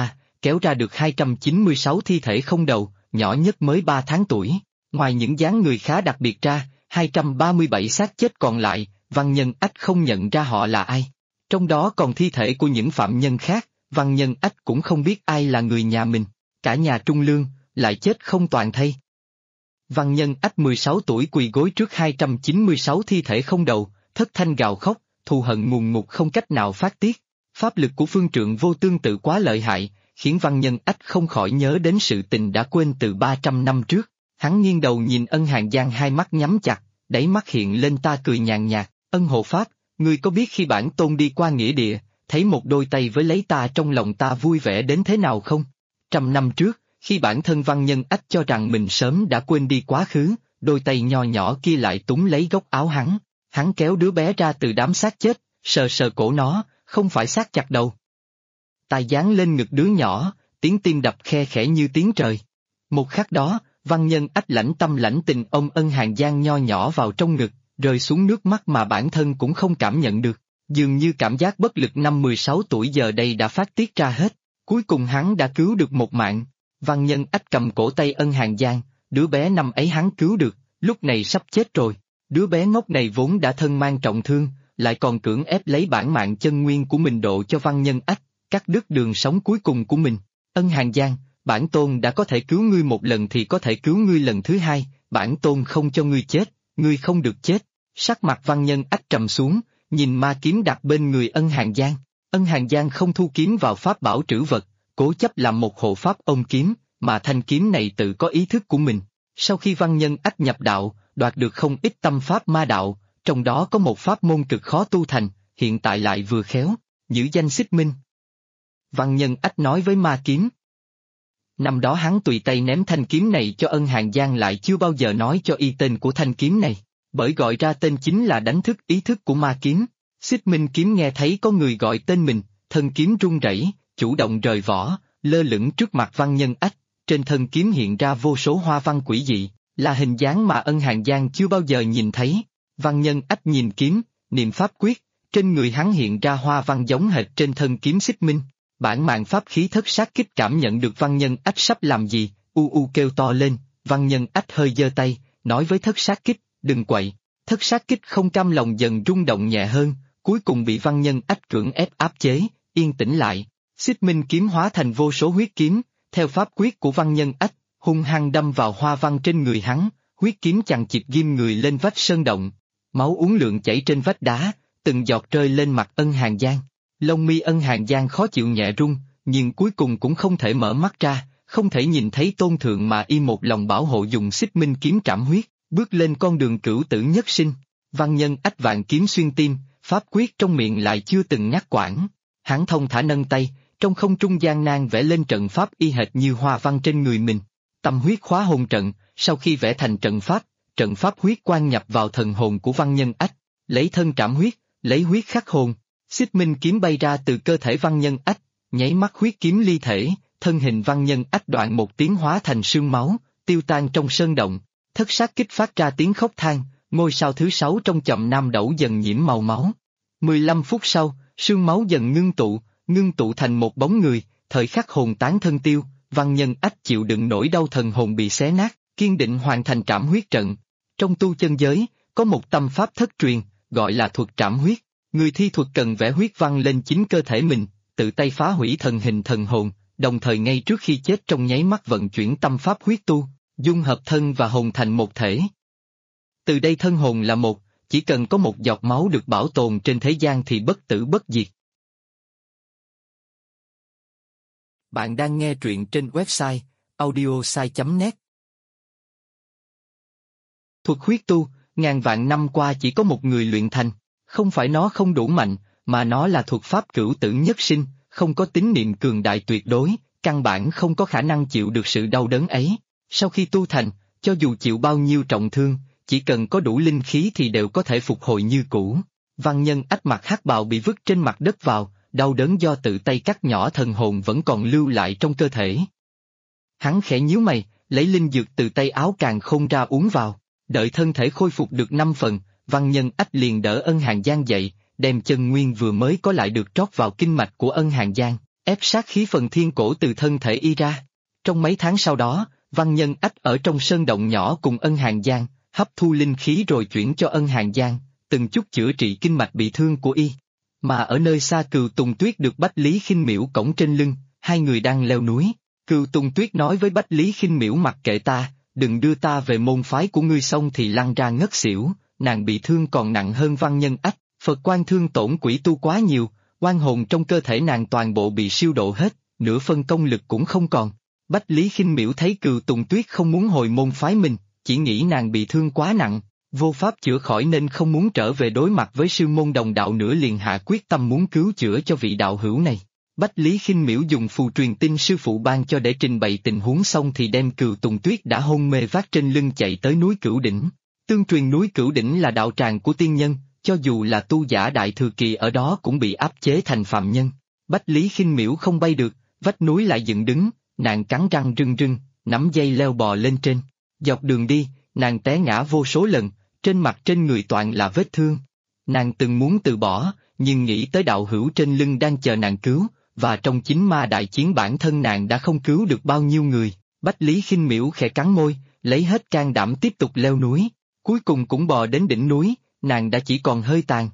kéo ra được 296 thi thể không đầu, nhỏ nhất mới 3 tháng tuổi. Ngoài những dáng người khá đặc biệt ra, 237 xác chết còn lại, Văn Nhân Ách không nhận ra họ là ai. Trong đó còn thi thể của những phạm nhân khác, Văn Nhân Ách cũng không biết ai là người nhà mình. Cả nhà Trung Lương, lại chết không toàn thây. Văn Nhân Ách 16 tuổi quỳ gối trước 296 thi thể không đầu, thất thanh gào khóc, thù hận ngùn ngụt không cách nào phát tiết. Pháp lực của Phương Trượng Vô tương tự quá lợi hại, khiến Văn Nhân Ách không khỏi nhớ đến sự tình đã quên từ 300 năm trước. Hắn nghiêng đầu nhìn Ân Hàn Giang, hai mắt nhắm chặt, đáy mắt hiện lên ta cười nhàn nhạt. Ân hộ pháp, ngươi có biết khi bản tôn đi qua nghĩa địa, thấy một đôi tay với lấy ta trong lòng ta vui vẻ đến thế nào không? 100 năm trước, khi bản thân Văn Nhân Ách cho rằng mình sớm đã quên đi quá khứ, đôi tay nho nhỏ kia lại túm lấy góc áo hắn kéo đứa bé ra từ đám xác chết, sờ sờ cổ nó, không phải xác chặt đầu. Tai dán lên ngực đứa nhỏ, tiếng tim đập khe khẽ như tiếng trời. Một khắc đó, Văn Nhân Ách lãnh tâm lãnh tình ôm Ân Hàn Giang nho nhỏ vào trong ngực, rơi xuống nước mắt mà bản thân cũng không cảm nhận được. Dường như cảm giác bất lực năm 16 tuổi giờ đây đã phát tiết ra hết. Cuối cùng hắn đã cứu được một mạng. Văn Nhân Ách cầm cổ tay Ân Hàn Giang, đứa bé năm ấy hắn cứu được, lúc này sắp chết rồi. Đứa bé ngốc này vốn đã thân mang trọng thương, lại còn cưỡng ép lấy bản mạng chân nguyên của mình độ cho Văn Nhân Ách, cắt đứt đường sống cuối cùng của mình. Ân Hàn Giang, bản tôn đã có thể cứu ngươi một lần thì có thể cứu ngươi lần thứ hai, bản tôn không cho ngươi chết, ngươi không được chết. Sắc mặt Văn Nhân Ách trầm xuống, nhìn ma kiếm đặt bên người Ân Hàn Giang. Ân Hàn Giang không thu kiếm vào pháp bảo trữ vật, cố chấp làm một hộ pháp ôm kiếm, mà thanh kiếm này tự có ý thức của mình. Sau khi Văn Nhân Ách nhập đạo, đoạt được không ít tâm pháp ma đạo, trong đó có một pháp môn cực khó tu thành, hiện tại lại vừa khéo, giữ danh Xích Minh. Văn Nhân Ách nói với ma kiếm. Năm đó hắn tùy tay ném thanh kiếm này cho Ân Hàn Giang, lại chưa bao giờ nói cho y tên của thanh kiếm này, bởi gọi ra tên chính là đánh thức ý thức của ma kiếm. Xích Minh kiếm nghe thấy có người gọi tên mình, thân kiếm run rẩy, chủ động rời vỏ, lơ lửng trước mặt Văn Nhân Ách, trên thân kiếm hiện ra vô số hoa văn quỷ dị, là hình dáng mà Ân Hàn Giang chưa bao giờ nhìn thấy. Văn Nhân Ách nhìn kiếm, niệm pháp quyết, trên người hắn hiện ra hoa văn giống hệt trên thân kiếm Xích Minh. Bản mạng pháp khí Thất Sát Kích cảm nhận được Văn Nhân Ách sắp làm gì, kêu to lên. Văn Nhân Ách hơi giơ tay, nói với Thất Sát Kích, đừng quậy. Thất Sát Kích không cam lòng dần rung động nhẹ hơn, cuối cùng bị Văn Nhân Ách cưỡng ép áp chế, yên tĩnh lại. Xích Minh kiếm hóa thành vô số huyết kiếm, theo pháp quyết của Văn Nhân Ách, hung hăng đâm vào hoa văn trên người hắn, huyết kiếm chằng chịt ghim người lên vách sơn động. Máu uốn lượn chảy trên vách đá, từng giọt rơi lên mặt Ân Hàn Giang. Lông mi Ân Hàn Giang khó chịu nhẹ rung, nhưng cuối cùng cũng không thể mở mắt ra, không thể nhìn thấy tôn thượng mà y một lòng bảo hộ dùng Xích Minh kiếm trảm huyết, bước lên con đường cửu tử nhất sinh. Văn Nhân Ách vạn kiếm xuyên tim, pháp quyết trong miệng lại chưa từng ngắt quãng. Hắn thông thả nâng tay, trong không trung gian nan vẽ lên trận pháp y hệt như hoa văn trên người mình. Tâm huyết khóa hồn trận, sau khi vẽ thành trận pháp huyết quan nhập vào thần hồn của Văn Nhân Ách, lấy thân trảm huyết, lấy huyết khắc hồn. Xích Minh kiếm bay ra từ cơ thể Văn Nhân Ách, nháy mắt huyết kiếm ly thể, thân hình Văn Nhân Ách đoạn một tiếng hóa thành sương máu, tiêu tan trong sơn động. Thất Sát Kích phát ra tiếng khóc than, ngôi sao thứ 6 trong chòm Nam Đẩu dần nhiễm màu máu. 15 phút sau, sương máu dần ngưng tụ thành một bóng người, thời khắc hồn tán thân tiêu, Văn Nhân Ách chịu đựng nỗi đau thần hồn bị xé nát, kiên định hoàn thành trảm huyết trận. Trong tu chân giới, có một tâm pháp thất truyền, gọi là thuật trảm huyết. Người thi thuật cần vẽ huyết văn lên chính cơ thể mình, tự tay phá hủy thần hình thần hồn, đồng thời ngay trước khi chết trong nháy mắt vận chuyển tâm pháp huyết tu, dung hợp thân và hồn thành một thể. Từ đây thân hồn là một, chỉ cần có một giọt máu được bảo tồn trên thế gian thì bất tử bất diệt. Bạn đang nghe truyện trên website audiosai.net. Thuật huyết tu, ngàn vạn năm qua chỉ có một người luyện thành, không phải nó không đủ mạnh, mà nó là thuật pháp cửu tử nhất sinh, không có tín niệm cường đại tuyệt đối, căn bản không có khả năng chịu được sự đau đớn ấy. Sau khi tu thành, cho dù chịu bao nhiêu trọng thương, chỉ cần có đủ linh khí thì đều có thể phục hồi như cũ. Văn Nhân Ách mặc hắc bào bị vứt trên mặt đất vào, đau đớn do tự tay cắt nhỏ thần hồn vẫn còn lưu lại trong cơ thể. Hắn khẽ nhíu mày, lấy linh dược từ tay áo Càn Khôn ra uống vào, đợi thân thể khôi phục được 5 phần, Văn Nhân Ách liền đỡ Ân Hàn Giang dậy, đem chân nguyên vừa mới có lại được trót vào kinh mạch của Ân Hàn Giang, ép sát khí phần thiên cổ từ thân thể y ra. Trong mấy tháng sau đó, Văn Nhân Ách ở trong sơn động nhỏ cùng Ân Hàn Giang, hấp thu linh khí rồi chuyển cho Ân Hàn Giang, từng chút chữa trị kinh mạch bị thương của y. Mà ở nơi xa Cừu Tùng Tuyết được Bách Lý Khinh Miễu cõng trên lưng, hai người đang leo núi. Cừu Tùng Tuyết nói với Bách Lý Khinh Miễu mặc kệ ta, đừng đưa ta về môn phái của ngươi xong thì lăn ra ngất xỉu, nàng bị thương còn nặng hơn Văn Nhân Ách, Phật quan thương tổn quỷ tu quá nhiều, oan hồn trong cơ thể nàng toàn bộ bị siêu độ hết, nửa phân công lực cũng không còn. Bách Lý Khinh Miễu thấy Cừu Tùng Tuyết không muốn hồi môn phái mình, chỉ nghĩ nàng bị thương quá nặng, vô pháp chữa khỏi nên không muốn trở về đối mặt với sư môn đồng đạo nữa, liền hạ quyết tâm muốn cứu chữa cho vị đạo hữu này. Bách Lý Khinh Miễu dùng phù truyền tin sư phụ ban cho để trình bày tình huống xong thì đem Cừu Tùng Tuyết đã hôn mê vác trên lưng chạy tới núi Cửu Đỉnh. Tương truyền núi Cửu Đỉnh là đạo tràng của tiên nhân, cho dù là tu giả đại thừa kỳ ở đó cũng bị áp chế thành phạm nhân. Bách Lý Khinh Miễu không bay được, vách núi lại dựng đứng, nàng cắn răng rưng rưng, nắm dây leo bò lên trên. Dọc đường đi, nàng té ngã vô số lần, trên mặt trên người toàn là vết thương. Nàng từng muốn từ bỏ, nhưng nghĩ tới đạo hữu trên lưng đang chờ nàng cứu, và trong chính ma đại chiến bản thân nàng đã không cứu được bao nhiêu người. Bách Lý Khinh Miễu khẽ cắn môi, lấy hết can đảm tiếp tục leo núi, cuối cùng cũng bò đến đỉnh núi, nàng đã chỉ còn hơi tàn.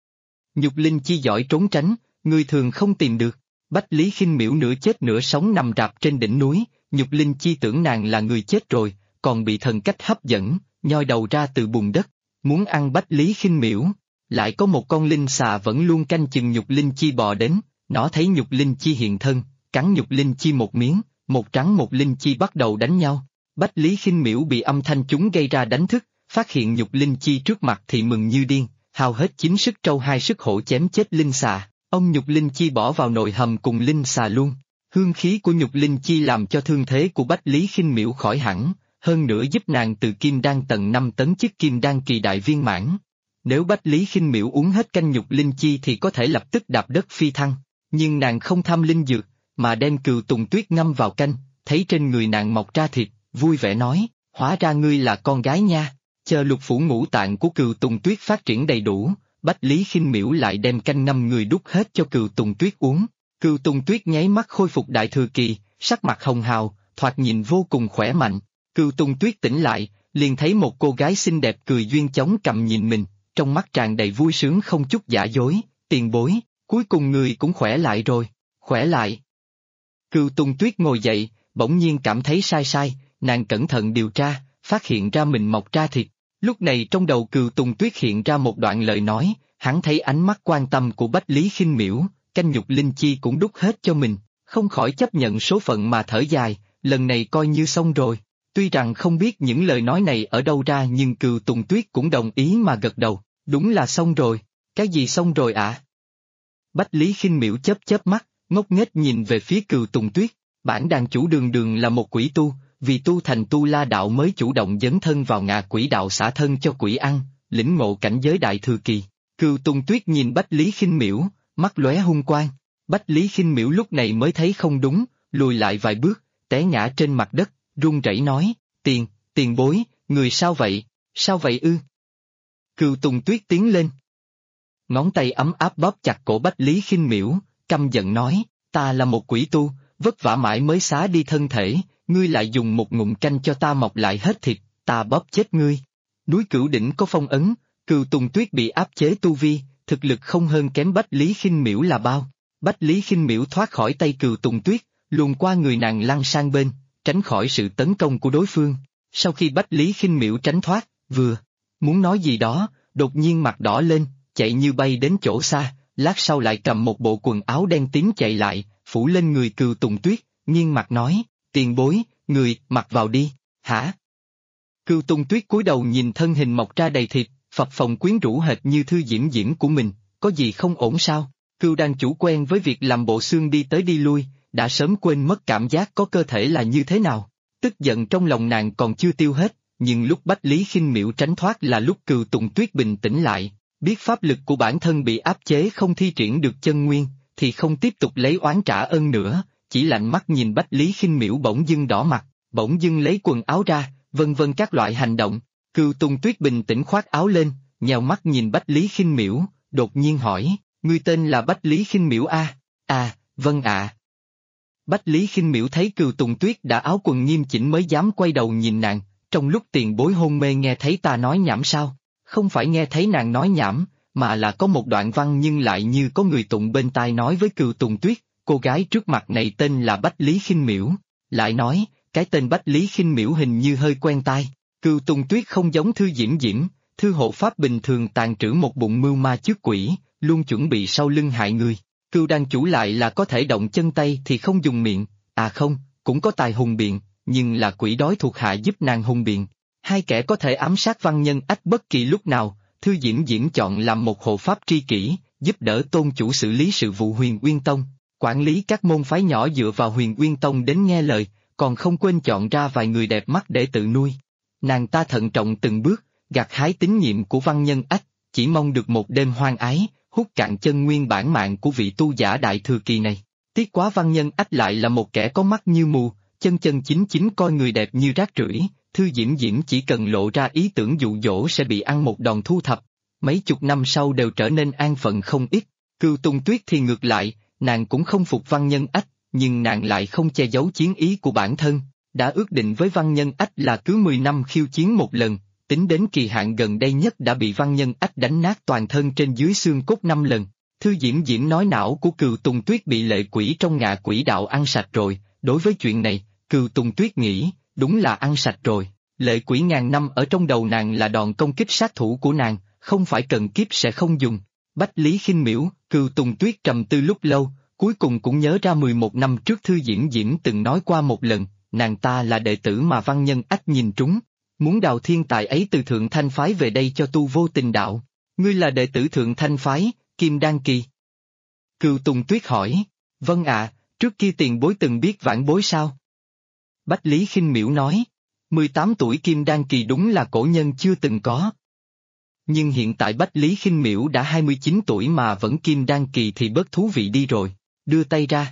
Nhục Linh Chi giỏi trốn tránh, người thường không tìm được. Bách Lý Khinh Miễu nửa chết nửa sống nằm rạp trên đỉnh núi, Nhục Linh Chi tưởng nàng là người chết rồi, còn bị thần cách hấp dẫn, nhoi đầu ra từ bùn đất, muốn ăn Bách Lý Khinh Miễu. Lại có một con linh xà vẫn luôn canh chừng Nhục Linh Chi bò đến, nó thấy Nhục Linh Chi hiện thân, cắn Nhục Linh Chi một miếng, một trắng một Linh Chi bắt đầu đánh nhau. Bách Lý Khinh Miễu bị âm thanh chúng gây ra đánh thức, phát hiện Nhục Linh Chi trước mặt thì mừng như điên, hao hết 9 sức trâu 2 sức hổ chém chết linh xà, ông Nhục Linh Chi bỏ vào nội hầm cùng linh xà luôn. Hương khí của Nhục Linh Chi làm cho thương thế của Bách Lý Khinh Miễu khỏi hẳn, hơn nữa giúp nàng từ kim đan tầng 5 tấn chức kim đan kỳ đại viên mãn. Nếu Bách Lý Khinh Miễu uống hết canh Nhục Linh Chi thì có thể lập tức đạp đất phi thăng, nhưng nàng không tham linh dược, mà đem Cừu Tùng Tuyết ngâm vào canh, thấy trên người nàng mọc ra thịt, vui vẻ nói, hóa ra ngươi là con gái nha. Chờ lục phủ ngũ tạng của Cừu Tùng Tuyết phát triển đầy đủ, Bách Lý Khinh Miễu lại đem canh ngâm người đút hết cho Cừu Tùng Tuyết uống. Cừu Tùng Tuyết nháy mắt khôi phục đại thừa kỳ, sắc mặt hồng hào, thoạt nhìn vô cùng khỏe mạnh. Cừu Tùng Tuyết tỉnh lại, liền thấy một cô gái xinh đẹp cười duyên chóng cầm nhìn mình, trong mắt tràn đầy vui sướng không chút giả dối, tiền bối, cuối cùng người cũng khỏe lại rồi, khỏe lại. Cừu Tùng Tuyết ngồi dậy, bỗng nhiên cảm thấy sai sai, nàng cẩn thận điều tra, phát hiện ra mình mọc ra thịt. Lúc này trong đầu Cừu Tùng Tuyết hiện ra một đoạn lời nói, hắn thấy ánh mắt quan tâm của Bách Lý Khinh Miễu, canh Nhục Linh Chi cũng đút hết cho mình, không khỏi chấp nhận số phận mà thở dài, lần này coi như xong rồi. Tuy rằng không biết những lời nói này ở đâu ra nhưng Cừu Tùng Tuyết cũng đồng ý mà gật đầu, đúng là xong rồi, cái gì xong rồi ạ? Bách Lý Khinh Miễu chớp chớp mắt, ngốc nghếch nhìn về phía Cừu Tùng Tuyết, bản đàn chủ đường đường là một quỷ tu, vì tu thành Tu La đạo mới chủ động dấn thân vào ngạ quỷ đạo xả thân cho quỷ ăn, lĩnh ngộ cảnh giới đại thừa kỳ. Cừu Tùng Tuyết nhìn Bách Lý Khinh Miễu, mắt lóe hung quang, Bách Lý Khinh Miễu lúc này mới thấy không đúng, lùi lại vài bước, té ngã trên mặt đất, run rẩy nói, tiền bối, người sao vậy ư? Cừu Tùng Tuyết tiến lên. Ngón tay ấm áp bóp chặt cổ Bách Lý Khinh Miễu, căm giận nói, ta là một quỷ tu, vất vả mãi mới xá đi thân thể, ngươi lại dùng một ngụm canh cho ta mọc lại hết thịt, ta bóp chết ngươi. Núi Cửu Đỉnh có phong ấn, Cừu Tùng Tuyết bị áp chế tu vi, thực lực không hơn kém Bách Lý Khinh Miễu là bao. Bách Lý Khinh Miễu thoát khỏi tay Cừu Tùng Tuyết, luồn qua người nàng lăn sang bên, tránh khỏi sự tấn công của đối phương. Sau khi Bách Lý Khinh Miễu tránh thoát, vừa muốn nói gì đó, đột nhiên mặt đỏ lên, chạy như bay đến chỗ xa, lát sau lại cầm một bộ quần áo đen tím chạy lại, phủ lên người Cừu Tùng Tuyết, nghiêng mặt nói, tiền bối, người, mặc vào đi, hả? Cừu Tùng Tuyết cúi đầu nhìn thân hình mọc ra đầy thịt, phập phồng quyến rũ hệt như thư diễm diễm của mình, có gì không ổn sao? Cừu đàn chủ quen với việc làm bộ xương đi tới đi lui, đã sớm quên mất cảm giác có cơ thể là như thế nào. Tức giận trong lòng nàng còn chưa tiêu hết, nhưng lúc Bách Lý Khinh Miễu tránh thoát là lúc Cừu Tùng Tuyết bình tĩnh lại, biết pháp lực của bản thân bị áp chế không thi triển được chân nguyên, thì không tiếp tục lấy oán trả ơn nữa, chỉ lạnh mắt nhìn Bách Lý Khinh Miễu bỗng dưng đỏ mặt, bỗng dưng lấy quần áo ra, vân vân các loại hành động. Cừu Tùng Tuyết bình tĩnh khoác áo lên, nheo mắt nhìn Bách Lý Khinh Miễu, đột nhiên hỏi, ngươi tên là Bách Lý Khinh Miễu a? À, vâng ạ. Bách Lý Khinh Miễu thấy Cừu Tùng Tuyết đã áo quần nghiêm chỉnh mới dám quay đầu nhìn nàng, trong lúc tiền bối hôn mê nghe thấy ta nói nhảm sao? Không phải nghe thấy nàng nói nhảm, mà là có một đoạn văn nhưng lại như có người tụng bên tai nói với Cừu Tùng Tuyết, cô gái trước mặt này tên là Bách Lý Khinh Miễu, lại nói, cái tên Bách Lý Khinh Miễu hình như hơi quen tai. Cừu Tùng Tuyết không giống Thư Diễm Diễm, Thư hộ pháp bình thường tàn trữ một bụng mưu ma trước quỷ, luôn chuẩn bị sau lưng hại người. Cừu đàn chủ lại là có thể động chân tay thì không dùng miệng, à không, cũng có tài hùng biện, nhưng là quỷ đói thuộc hạ giúp nàng hùng biện. Hai kẻ có thể ám sát Văn Nhân Ách bất kỳ lúc nào, Thư Diễm Diễm chọn làm một hộ pháp tri kỷ, giúp đỡ tôn chủ xử lý sự vụ Huyền Uyên Tông, quản lý các môn phái nhỏ dựa vào Huyền Uyên Tông đến nghe lời, còn không quên chọn ra vài người đẹp mắt để tự nuôi. Nàng ta thận trọng từng bước, gặt hái tín nhiệm của Văn Nhân Ách, chỉ mong được một đêm hoan ái, hút cạn chân nguyên bản mạng của vị tu giả đại thừa kỳ này. Tiếc quá Văn Nhân Ách lại là một kẻ có mắt như mù, chân chân chính chính coi người đẹp như rác rưởi. Thư Diễm Diễm chỉ cần lộ ra ý tưởng dụ dỗ sẽ bị ăn một đòn thu thập, mấy chục năm sau đều trở nên an phận không ít. Cừu Tùng Tuyết thì ngược lại, nàng cũng không phục Văn Nhân Ách, nhưng nàng lại không che giấu chiến ý của bản thân, đã ước định với Văn Nhân Ách là cứ 10 năm khiêu chiến một lần, tính đến kỳ hạn gần đây nhất đã bị Văn Nhân Ách đánh nát toàn thân trên dưới xương cốt 5 lần. Thư Diễm Diễm nói não của Cừu Tùng Tuyết bị lệ quỷ trong ngạ quỷ đạo ăn sạch rồi, đối với chuyện này, Cừu Tùng Tuyết nghĩ, đúng là ăn sạch rồi. Lệ quỷ ngàn năm ở trong đầu nàng là đòn công kích sát thủ của nàng, không phải cần kiếp sẽ không dùng. Bách Lý Khinh Miễu, Cừu Tùng Tuyết trầm tư lúc lâu, cuối cùng cũng nhớ ra 11 năm trước Thư Diễm Diễm từng nói qua một lần, nàng ta là đệ tử mà Văn Nhân Ách nhìn trúng, muốn đào thiên tài ấy từ Thượng Thanh Phái về đây cho tu vô tình đạo. Ngươi là đệ tử Thượng Thanh Phái, Kim Đan Kỳ. Cừu Tùng Tuyết hỏi, vâng ạ, trước kia tiền bối từng biết vãn bối sao? Bách Lý Khinh Miễu nói, 18 tuổi Kim Đan Kỳ đúng là cổ nhân chưa từng có. Nhưng hiện tại Bách Lý Khinh Miễu đã 29 tuổi mà vẫn Kim Đan Kỳ thì bớt thú vị đi rồi, đưa tay ra.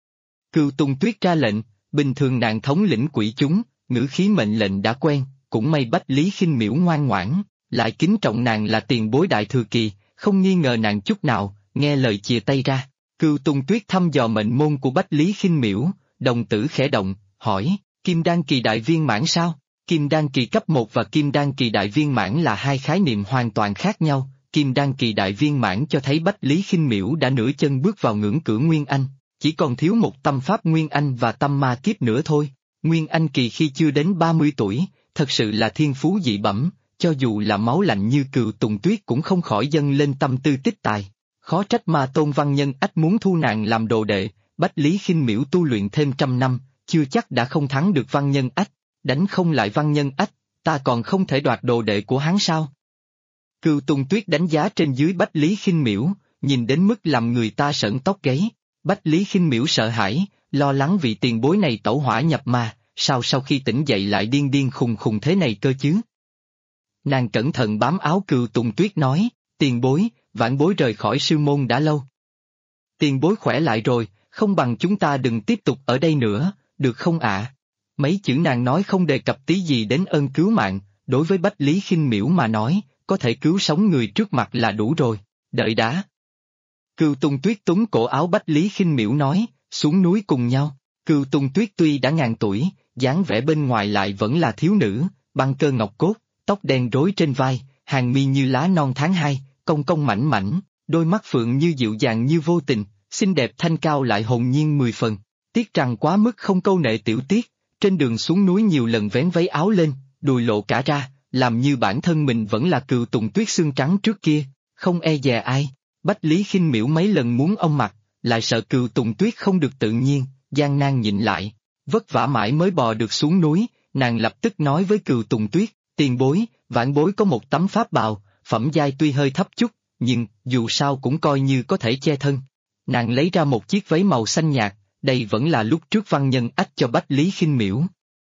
Cừu Tùng Tuyết ra lệnh, bình thường nàng thống lĩnh quỷ chúng, ngữ khí mệnh lệnh đã quen, cũng may Bách Lý Khinh Miễu ngoan ngoãn, lại kính trọng nàng là tiền bối đại thừa kỳ, không nghi ngờ nàng chút nào, nghe lời chìa tay ra. Cừu Tùng Tuyết thăm dò mệnh môn của Bách Lý Khinh Miễu, đồng tử khẽ động, hỏi, Kim Đan Kỳ đại viên mãn sao? Kim Đan Kỳ cấp 1 và Kim Đan Kỳ đại viên mãn là hai khái niệm hoàn toàn khác nhau, Kim Đan Kỳ đại viên mãn cho thấy Bách Lý Khinh Miễu đã nửa chân bước vào ngưỡng cửa Nguyên Anh, chỉ còn thiếu một tâm pháp Nguyên Anh và tâm ma kiếp nữa thôi. Nguyên Anh Kỳ khi chưa đến 30 tuổi, thật sự là thiên phú dị bẩm, cho dù là máu lạnh như Cừu Tùng Tuyết cũng không khỏi dâng lên tâm tư tích tài. Khó trách mà Tôn Văn Nhân Ách muốn thu nàng làm đồ đệ, Bách Lý Khinh Miễu tu luyện thêm 100 năm, chưa chắc đã không thắng được Văn Nhân Ách, đánh không lại Văn Nhân Ách, ta còn không thể đoạt đồ đệ của hắn sao? Cừu Tùng Tuyết đánh giá trên dưới Bách Lý Khinh Miễu, nhìn đến mức làm người ta sởn tóc gáy. Bách Lý Khinh Miễu sợ hãi, lo lắng vì tiền bối này tẩu hỏa nhập ma, sao sau khi tỉnh dậy lại điên điên khùng khùng thế này cơ chứ? Nàng cẩn thận bám áo Cừu Tùng Tuyết nói, tiền bối, vãn bối rời khỏi sư môn đã lâu. Tiền bối khỏe lại rồi, không bằng chúng ta đừng tiếp tục ở đây nữa, được không ạ? Mấy chữ nàng nói không đề cập tí gì đến ơn cứu mạng, đối với Bách Lý Khinh Miễu mà nói, có thể cứu sống người trước mặt là đủ rồi, đợi đã. Cừu Tùng Tuyết túm cổ áo Bách Lý Khinh Miễu nói, xuống núi cùng nhau. Cừu Tùng Tuyết tuy đã ngàn tuổi, dáng vẻ bên ngoài lại vẫn là thiếu nữ, băng cơ ngọc cốt, tóc đen rối trên vai, hàng mi như lá non tháng 2, cong cong mảnh mảnh, đôi mắt phượng như dịu dàng như vô tình, xinh đẹp thanh cao lại hồn nhiên 10 phần. Tiếc rằng quá mức không câu nệ tiểu tiết, trên đường xuống núi nhiều lần vén váy áo lên, đùi lộ cả ra, làm như bản thân mình vẫn là Cừu Tùng Tuyết xương trắng trước kia, không e dè ai. Bách Lý Khinh Miễu mấy lần muốn ôm mặt, lại sợ Cừu Tùng Tuyết không được tự nhiên, gian nan nhịn lại, vất vả mãi mới bò được xuống núi, nàng lập tức nói với Cừu Tùng Tuyết, tiền bối, vãn bối có một tấm pháp bào, phẩm giai tuy hơi thấp chút, nhưng dù sao cũng coi như có thể che thân. Nàng lấy ra một chiếc váy màu xanh nhạt, đây vẫn là lúc trước Văn Nhân Ách cho Bách Lý Khinh Miễu.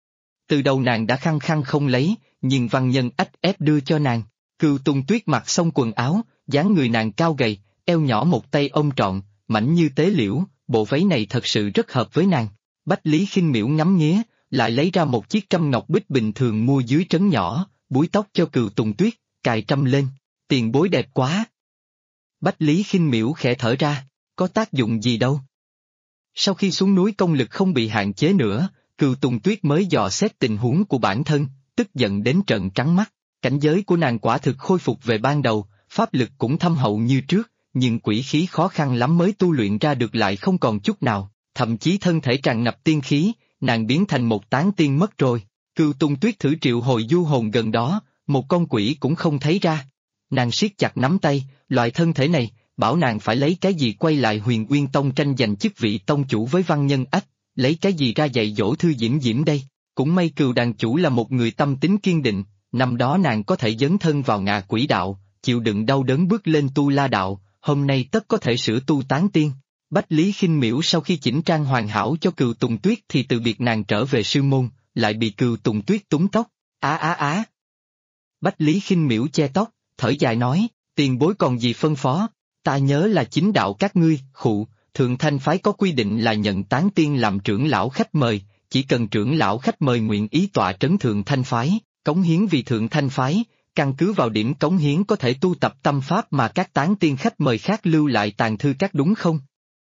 Từ đầu nàng đã khăng khăng không lấy, nhưng Văn Nhân Ách ép đưa cho nàng. Cừu Tùng Tuyết mặc xong quần áo, dáng người nàng cao gầy, eo nhỏ một tay ôm trọn, mảnh như tế liễu, bộ váy này thật sự rất hợp với nàng. Bách Lý Khinh Miễu ngắm nghía, lại lấy ra một chiếc trâm ngọc bích bình thường mua dưới trấn nhỏ, búi tóc cho Cừu Tùng Tuyết, cài trâm lên. Tiền bối đẹp quá. Bách Lý Khinh Miễu khẽ thở ra, có tác dụng gì đâu. Sau khi xuống núi công lực không bị hạn chế nữa, Cừu Tùng Tuyết mới dò xét tình huống của bản thân, tức giận đến trợn trắng mắt. Cảnh giới của nàng quả thực khôi phục về ban đầu, pháp lực cũng thâm hậu như trước, nhưng quỷ khí khó khăn lắm mới tu luyện ra được lại không còn chút nào, thậm chí thân thể tràn ngập tiên khí, nàng biến thành một tán tiên mất rồi. Cừu Tùng Tuyết thử triệu hồi du hồn gần đó, một con quỷ cũng không thấy ra. Nàng siết chặt nắm tay, loại thân thể này, bảo nàng phải lấy cái gì quay lại Huyền Uyên Tông tranh giành chức vị tông chủ với Văn Nhân Ách, lấy cái gì ra dạy dỗ Thư Diễm Diễm đây. Cũng may Cừu đàn chủ là một người tâm tính kiên định, năm đó nàng có thể dấn thân vào ngạ quỷ đạo, chịu đựng đau đớn bước lên tu la đạo, hôm nay tất có thể sửa tu tán tiên. Bách Lý Khinh Miễu sau khi chỉnh trang hoàn hảo cho Cừu Tùng Tuyết thì từ biệt nàng trở về sư môn, lại bị Cừu Tùng Tuyết túm tóc. Á á á. Bách Lý Khinh Miễu che tóc, thở dài nói, tiền bối còn gì phân phó, ta nhớ là chính đạo các ngươi, khụ, Thượng Thanh phái có quy định là nhận tán tiên làm trưởng lão khách mời, chỉ cần trưởng lão khách mời nguyện ý tọa trấn Thượng Thanh phái, cống hiến vì Thượng Thanh phái, căn cứ vào điểm cống hiến có thể tu tập tâm pháp mà các tán tiên khách mời khác lưu lại tàng thư các đúng không?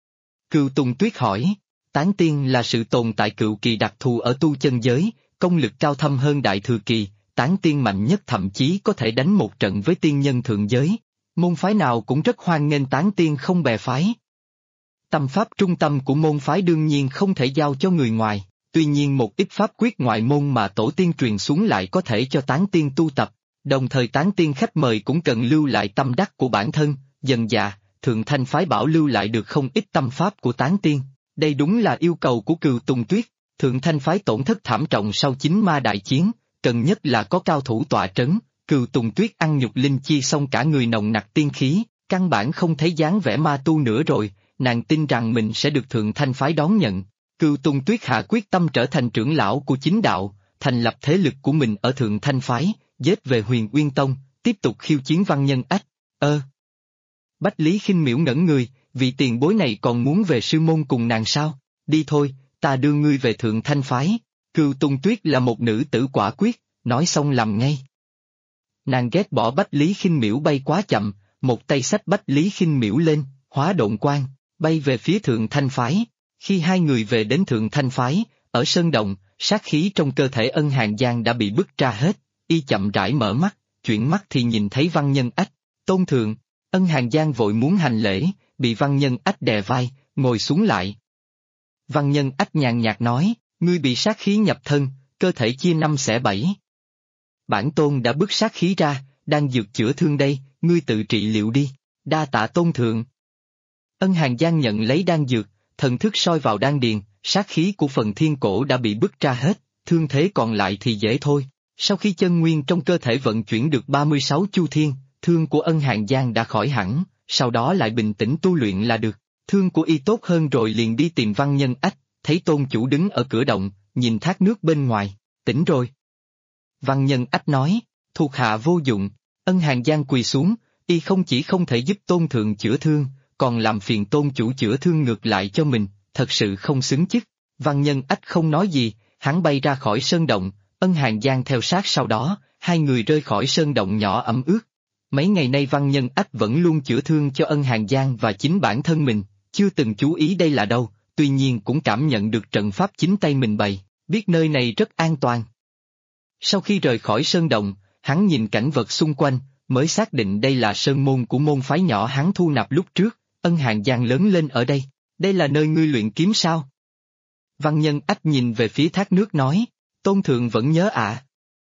Cừu Tùng Tuyết hỏi, tán tiên là sự tồn tại cựu kỳ đặc thù ở tu chân giới, công lực cao thâm hơn đại thừa kỳ, tán tiên mạnh nhất thậm chí có thể đánh một trận với tiên nhân thượng giới. Môn phái nào cũng rất hoan nghênh tán tiên không bè phái. Tâm pháp trung tâm của môn phái đương nhiên không thể giao cho người ngoài, tuy nhiên một ít pháp quyết ngoại môn mà tổ tiên truyền xuống lại có thể cho tán tiên tu tập, đồng thời tán tiên khách mời cũng cần lưu lại tâm đắc của bản thân, dần dà, Thượng Thanh phái bảo lưu lại được không ít tâm pháp của tán tiên, đây đúng là yêu cầu của Cừu Tùng Tuyết. Thượng Thanh phái tổn thất thảm trọng sau chính ma đại chiến, cần nhất là có cao thủ tọa trấn. Cừu Tùng Tuyết ăn nhục linh chi xong cả người nồng nặc tiên khí, căn bản không thấy dáng vẻ ma tu nữa rồi, nàng tin rằng mình sẽ được Thượng Thanh phái đón nhận. Cừu Tùng Tuyết hạ quyết tâm trở thành trưởng lão của chính đạo, thành lập thế lực của mình ở Thượng Thanh phái, giết về Huyền Uyên Tông, tiếp tục khiêu chiến Văn Nhân Ách. Bách Lý Khinh Miễu ngẩn người, vị tiền bối này còn muốn về sư môn cùng nàng sao? Đi thôi, ta đưa ngươi về Thượng Thanh phái. Cừu Tùng Tuyết là một nữ tử quả quyết, nói xong làm ngay. Nàng ghét bỏ Bách Lý Khinh Miễu bay quá chậm, một tay xách Bách Lý Khinh Miễu lên, hóa độn quang, bay về phía Thượng Thanh phái. Khi hai người về đến Thượng Thanh phái, ở sơn động, sát khí trong cơ thể Ân Hàn Giang đã bị bức ra hết, y chậm rãi mở mắt, chuyển mắt thì nhìn thấy Văn Nhân Ách. Tôn thượng, Ân Hàn Giang vội muốn hành lễ, bị Văn Nhân Ách đè vai, ngồi xuống lại. Văn Nhân Ách nhàn nhạt nói, ngươi bị sát khí nhập thân, cơ thể chia năm xẻ bảy. Bản tôn đã bức sát khí ra, đang dược chữa thương đây, ngươi tự trị liệu đi, đa tạ tôn thượng. Ân Hàn Giang nhận lấy đan dược, thần thức soi vào đan điền, sát khí của phần thiên cổ đã bị bức ra hết, thương thế còn lại thì dễ thôi. Sau khi chân nguyên trong cơ thể vận chuyển được 36 chu thiên, thương của Ân Hàn Giang đã khỏi hẳn, sau đó lại bình tĩnh tu luyện là được. Thương của y tốt hơn rồi liền đi tìm Văn Nhân Ách, thấy tôn chủ đứng ở cửa động, nhìn thác nước bên ngoài, tỉnh rồi. Văn Nhân Ách nói, thuộc hạ vô dụng. Ân Hàn Giang quỳ xuống, y không chỉ không thể giúp tôn thượng chữa thương, còn làm phiền tôn chủ chữa thương ngược lại cho mình, thật sự không xứng chức. Văn Nhân Ách không nói gì, hắn bay ra khỏi sơn động, Ân Hàn Giang theo sát sau đó, hai người rơi khỏi sơn động nhỏ ẩm ướt. Mấy ngày nay Văn Nhân Ách vẫn luôn chữa thương cho Ân Hàn Giang và chính bản thân mình, chưa từng chú ý đây là đâu, tuy nhiên cũng cảm nhận được trận pháp chính tay mình bày, biết nơi này rất an toàn. Sau khi rời khỏi sơn động, hắn nhìn cảnh vật xung quanh, mới xác định đây là sơn môn của môn phái nhỏ hắn thu nạp lúc trước. Ân Hàn Giang lớn lên ở đây, đây là nơi ngươi luyện kiếm sao? Văn Nhân Ách nhìn về phía thác nước nói, tôn thượng vẫn nhớ ạ.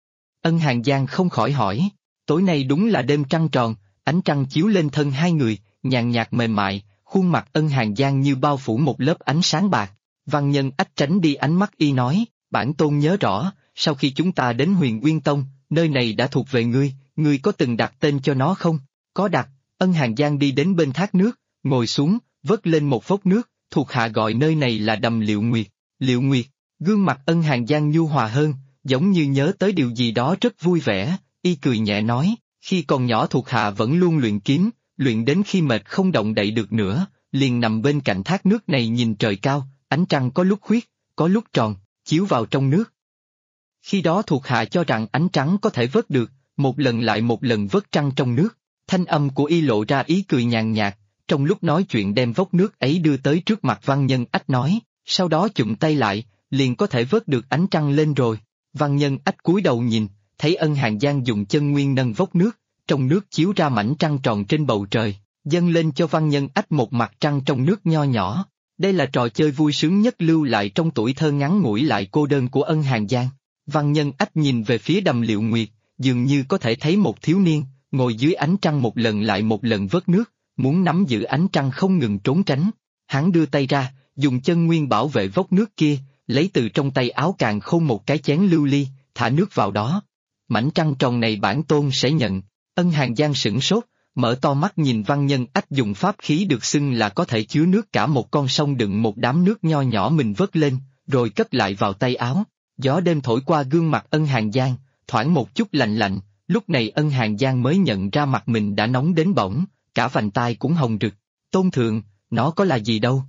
Ân Hàn Giang không khỏi hỏi, tối nay đúng là đêm trăng tròn, ánh trăng chiếu lên thân hai người, nhàn nhạt mềm mại, khuôn mặt Ân Hàn Giang như bao phủ một lớp ánh sáng bạc. Văn Nhân Ách tránh đi ánh mắt y nói, bản tôn nhớ rõ, sau khi chúng ta đến Huyền Uyên Tông, nơi này đã thuộc về ngươi, ngươi có từng đặt tên cho nó không? Có đặt. Ân Hàn Giang đi đến bên thác nước, ngồi xuống, vớt lên một vốc nước, thuộc hạ gọi nơi này là đầm Liệu Nguyệt. Liệu Nguyệt, gương mặt Ân Hàn Giang nhu hòa hơn, giống như nhớ tới điều gì đó rất vui vẻ, y cười nhẹ nói, khi còn nhỏ thuộc hạ vẫn luôn luyện kiếm, luyện đến khi mệt không động đậy được nữa, liền nằm bên cạnh thác nước này nhìn trời cao, ánh trăng có lúc khuyết, có lúc tròn, chiếu vào trong nước. Khi đó thuộc hạ cho rằng ánh trắng có thể vớt được, một lần lại một lần vớt trăng trong nước, thanh âm của y lộ ra ý cười nhàn nhạt, trong lúc nói chuyện đem vốc nước ấy đưa tới trước mặt Văn Nhân Ách nói, sau đó chụm tay lại, liền có thể vớt được ánh trăng lên rồi. Văn Nhân Ách cúi đầu nhìn, thấy Ân Hàng Giang dùng chân nguyên nâng vốc nước, trong nước chiếu ra mảnh trăng tròn trên bầu trời, dâng lên cho Văn Nhân Ách một mặt trăng trong nước nho nhỏ. Đây là trò chơi vui sướng nhất lưu lại trong tuổi thơ ngắn ngủi lại cô đơn của Ân Hàng Giang. Văn Nhân Ách nhìn về phía Đầm Liệu Nguyệt, dường như có thể thấy một thiếu niên, ngồi dưới ánh trăng một lần lại một lần vớt nước, muốn nắm giữ ánh trăng không ngừng trốn tránh. Hắn đưa tay ra, dùng chân nguyên bảo vệ vốc nước kia, lấy từ trong tay áo càn khôn một cái chén lưu ly, thả nước vào đó. Mảnh trăng tròn này bản tôn sẽ nhận. Ân Hàng Giang sửng sốt, mở to mắt nhìn Văn Nhân Ách dùng pháp khí được xưng là có thể chứa nước cả một con sông đựng một đám nước nho nhỏ mình vớt lên, rồi cất lại vào tay áo. Gió đêm thổi qua gương mặt Ân Hàng Giang, thoảng một chút lạnh lạnh, lúc này Ân Hàng Giang mới nhận ra mặt mình đã nóng đến bỏng, cả vành tai cũng hồng rực. Tôn thượng, nó có là gì đâu?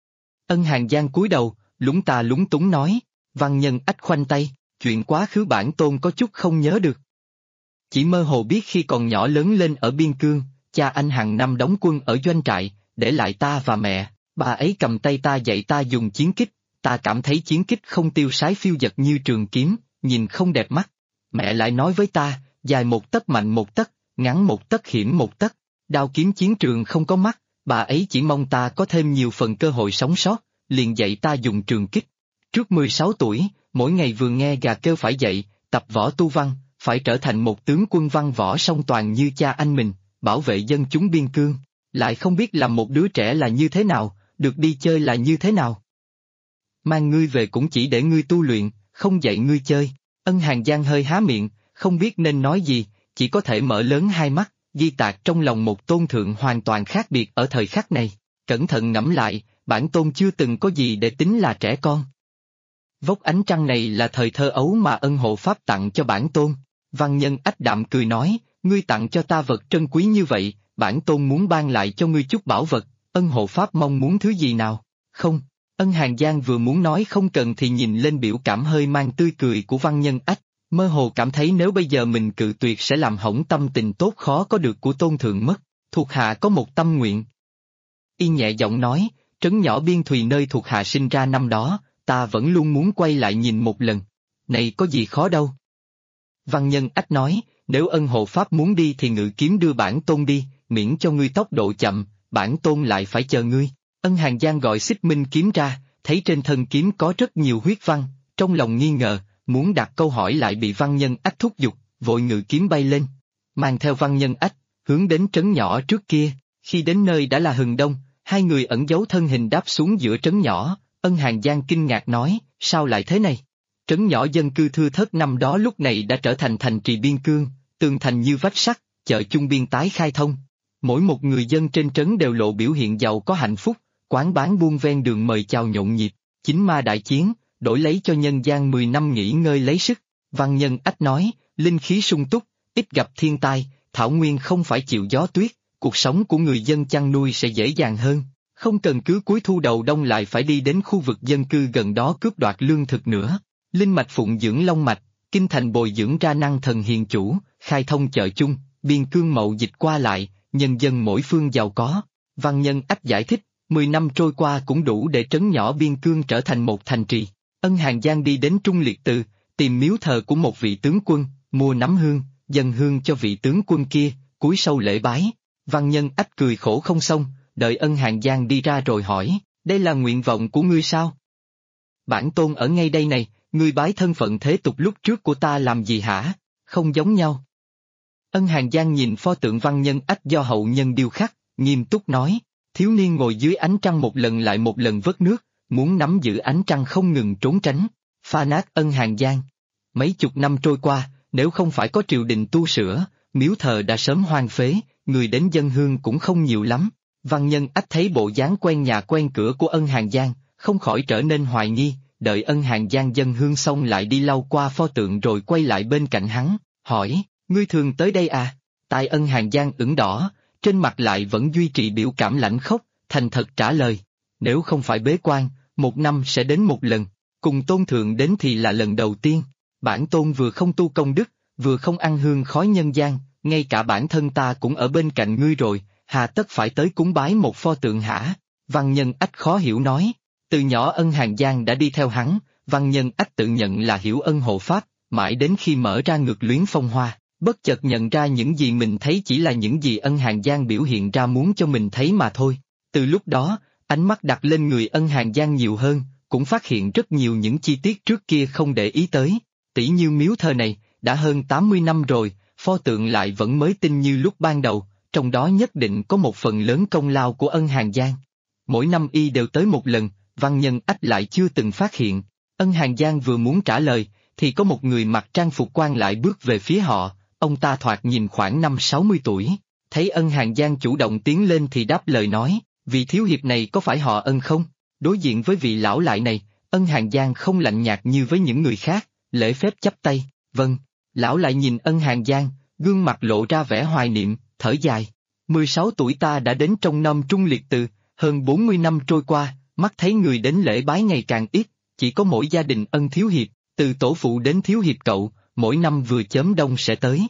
Ân Hàng Giang cúi đầu, lúng ta lúng túng nói. Văn Nhân Ách khoanh tay, chuyện quá khứ bản tôn có chút không nhớ được. Chỉ mơ hồ biết khi còn nhỏ lớn lên ở biên cương, cha anh hàng năm đóng quân ở doanh trại, để lại ta và mẹ, bà ấy cầm tay ta dạy ta dùng chiến kích, ta cảm thấy chiến kích không tiêu sái phiêu dật như trường kiếm, nhìn không đẹp mắt. Mẹ lại nói với ta, dài một tấc mạnh một tấc, ngắn một tấc hiểm một tấc, đao kiếm chiến trường không có mắt, bà ấy chỉ mong ta có thêm nhiều phần cơ hội sống sót, liền dạy ta dùng trường kích. Trước 16 tuổi, mỗi ngày vừa nghe gà kêu phải dậy, tập võ tu văn, phải trở thành một tướng quân văn võ song toàn như cha anh mình, bảo vệ dân chúng biên cương, lại không biết làm một đứa trẻ là như thế nào, được đi chơi là như thế nào. Mang ngươi về cũng chỉ để ngươi tu luyện, không dạy ngươi chơi. Ân Hàng Giang hơi há miệng, không biết nên nói gì, chỉ có thể mở lớn hai mắt, ghi tạc trong lòng một tôn thượng hoàn toàn khác biệt ở thời khắc này. Cẩn thận ngẫm lại, bản tôn chưa từng có gì để tính là trẻ con. Vốc ánh trăng này là thời thơ ấu mà Ân Hộ Pháp tặng cho bản tôn. Văn Nhân Ách đạm cười nói, ngươi tặng cho ta vật trân quý như vậy, bản tôn muốn ban lại cho ngươi chút bảo vật. Ân Hộ Pháp mong muốn thứ gì nào? Không. Ân Hàng Giang vừa muốn nói không cần thì nhìn lên biểu cảm hơi mang tươi cười của Văn Nhân Ách, mơ hồ cảm thấy nếu bây giờ mình cự tuyệt sẽ làm hỏng tâm tình tốt khó có được của tôn thượng mất. Thuộc hạ có một tâm nguyện. Y nhẹ giọng nói, trấn nhỏ Biên Thùy nơi thuộc hạ sinh ra năm đó, ta vẫn luôn muốn quay lại nhìn một lần. Này có gì khó đâu. Văn Nhân Ách nói, nếu Ân Hộ Pháp muốn đi thì ngự kiếm đưa bản tôn đi, miễn cho ngươi tốc độ chậm, bản tôn lại phải chờ ngươi. Ân Hàng Giang gọi Xích Minh kiếm ra, thấy trên thân kiếm có rất nhiều huyết văn, trong lòng nghi ngờ, muốn đặt câu hỏi lại bị Văn Nhân Ách thúc giục, vội ngự kiếm bay lên, mang theo Văn Nhân Ách, hướng đến trấn nhỏ trước kia. Khi đến nơi đã là hừng đông, hai người ẩn giấu thân hình đáp xuống giữa trấn nhỏ. Ân Hàng Giang kinh ngạc nói, sao lại thế này? Trấn nhỏ dân cư thưa thớt năm đó lúc này đã trở thành thành trì biên cương, tường thành như vách sắt, chợ chung biên tái khai thông. Mỗi một người dân trên trấn đều lộ biểu hiện giàu có hạnh phúc, quán bán buôn ven đường mời chào nhộn nhịp. Chính ma đại chiến, đổi lấy cho nhân gian 10 năm nghỉ ngơi lấy sức. Văn Nhân Ách nói, linh khí sung túc, ít gặp thiên tai, thảo nguyên không phải chịu gió tuyết, cuộc sống của người dân chăn nuôi sẽ dễ dàng hơn. Không cần cứ cuối thu đầu đông lại phải đi đến khu vực dân cư gần đó cướp đoạt lương thực nữa. Linh mạch phụng dưỡng long mạch, kinh thành bồi dưỡng ra năng thần hiền chủ, khai thông chợ chung, biên cương mậu dịch qua lại, nhân dân mỗi phương giàu có. Văn Nhân Ách giải thích, 10 năm trôi qua cũng đủ để trấn nhỏ biên cương trở thành một thành trì. Ân Hàng Giang đi đến Trung Liệt Từ, tìm miếu thờ của một vị tướng quân, mua nắm hương, dâng hương cho vị tướng quân kia, cúi sâu lễ bái. Văn Nhân Ách cười khổ không xong, đợi Ân Hàng Giang đi ra rồi hỏi, đây là nguyện vọng của ngươi sao? Bản tôn ở ngay đây này, ngươi bái thân phận thế tục lúc trước của ta làm gì hả? Không giống nhau. Ân Hàng Giang nhìn pho tượng Văn Nhân Ách do hậu nhân điêu khắc, nghiêm túc nói, thiếu niên ngồi dưới ánh trăng một lần lại một lần vớt nước, muốn nắm giữ ánh trăng không ngừng trốn tránh, pha nát Ân Hàng Giang. Mấy chục năm trôi qua, nếu không phải có triều đình tu sửa, miếu thờ đã sớm hoang phế, người đến dân hương cũng không nhiều lắm. Văn Nhân Ách thấy bộ dáng quen nhà quen cửa của Ân Hàng Giang, không khỏi trở nên hoài nghi, đợi Ân Hàng Giang dâng hương xong lại đi lau qua pho tượng rồi quay lại bên cạnh hắn, hỏi, ngươi thường tới đây à? Tai Ân Hàng Giang ửng đỏ, trên mặt lại vẫn duy trì biểu cảm lãnh khốc, thành thật trả lời, nếu không phải bế quan, một năm sẽ đến một lần, cùng tôn thượng đến thì là lần đầu tiên. Bản tôn vừa không tu công đức, vừa không ăn hương khói nhân gian, ngay cả bản thân ta cũng ở bên cạnh ngươi rồi, hà tất phải tới cúng bái một pho tượng hả? Văn Nhân Ách khó hiểu nói. Từ nhỏ Ân Hàn Giang đã đi theo hắn, Văn Nhân Ách tự nhận là hiểu ân hộ pháp, mãi đến khi mở ra ngực luyến phong hoa, bất chợt nhận ra những gì mình thấy chỉ là những gì Ân Hàn Giang biểu hiện ra muốn cho mình thấy mà thôi. Từ lúc đó, ánh mắt đặt lên người Ân Hàn Giang nhiều hơn, cũng phát hiện rất nhiều những chi tiết trước kia không để ý tới. Tỉ như miếu thờ này, đã hơn 80 năm rồi, pho tượng lại vẫn mới tinh như lúc ban đầu, trong đó nhất định có một phần lớn công lao của Ân Hàn Giang. Mỗi năm y đều tới một lần, Văn Nhân Ách lại chưa từng phát hiện. Ân Hàn Giang vừa muốn trả lời, thì có một người mặc trang phục quan lại bước về phía họ, ông ta thoạt nhìn khoảng 50-60 tuổi. Thấy Ân Hàn Giang chủ động tiến lên thì đáp lời nói, vị thiếu hiệp này có phải họ Ân không? Đối diện với vị lão lại này, Ân Hàn Giang không lạnh nhạt như với những người khác, lễ phép chắp tay, vâng. Lão lại nhìn Ân Hàn Giang, gương mặt lộ ra vẻ hoài niệm, thở dài. 16 tuổi ta đã đến trong năm Trung Liệt Từ, hơn 40 năm trôi qua, mắt thấy người đến lễ bái ngày càng ít, chỉ có mỗi gia đình Ân thiếu hiệp, từ tổ phụ đến thiếu hiệp cậu, mỗi năm vừa chớm đông sẽ tới.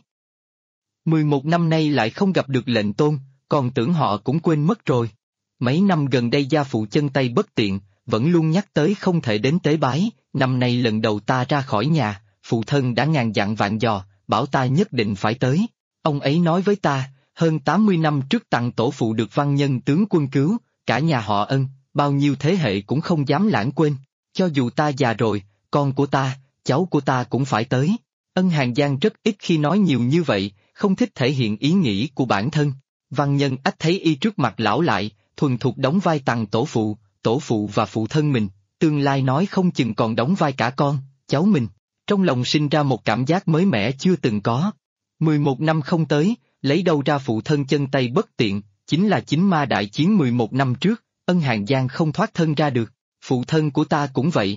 11 năm nay lại không gặp được lệnh tôn, còn tưởng họ cũng quên mất rồi. Mấy năm gần đây gia phụ chân tay bất tiện, vẫn luôn nhắc tới không thể đến tế bái, năm nay lần đầu ta ra khỏi nhà, phụ thân đã ngàn dặn vạn dò, bảo ta nhất định phải tới. Ông ấy nói với ta, hơn 80 năm trước tặng tổ phụ được Văn Nhân tướng quân cứu, cả nhà họ Ân, bao nhiêu thế hệ cũng không dám lãng quên. Cho dù ta già rồi, con của ta, cháu của ta cũng phải tới. Ân Hàn Giang rất ít khi nói nhiều như vậy, không thích thể hiện ý nghĩ của bản thân. Văn Nhân Ách thấy y trước mặt lão lại, thuần thục đóng vai tặng tổ phụ và phụ thân mình, tương lai nói không chừng còn đóng vai cả con, cháu mình. Trong lòng sinh ra một cảm giác mới mẻ chưa từng có. 11 năm không tới, lấy đâu ra phụ thân chân tay bất tiện, chính là chính ma đại chiến 11 năm trước, Ân Hàn Giang không thoát thân ra được, phụ thân của ta cũng vậy.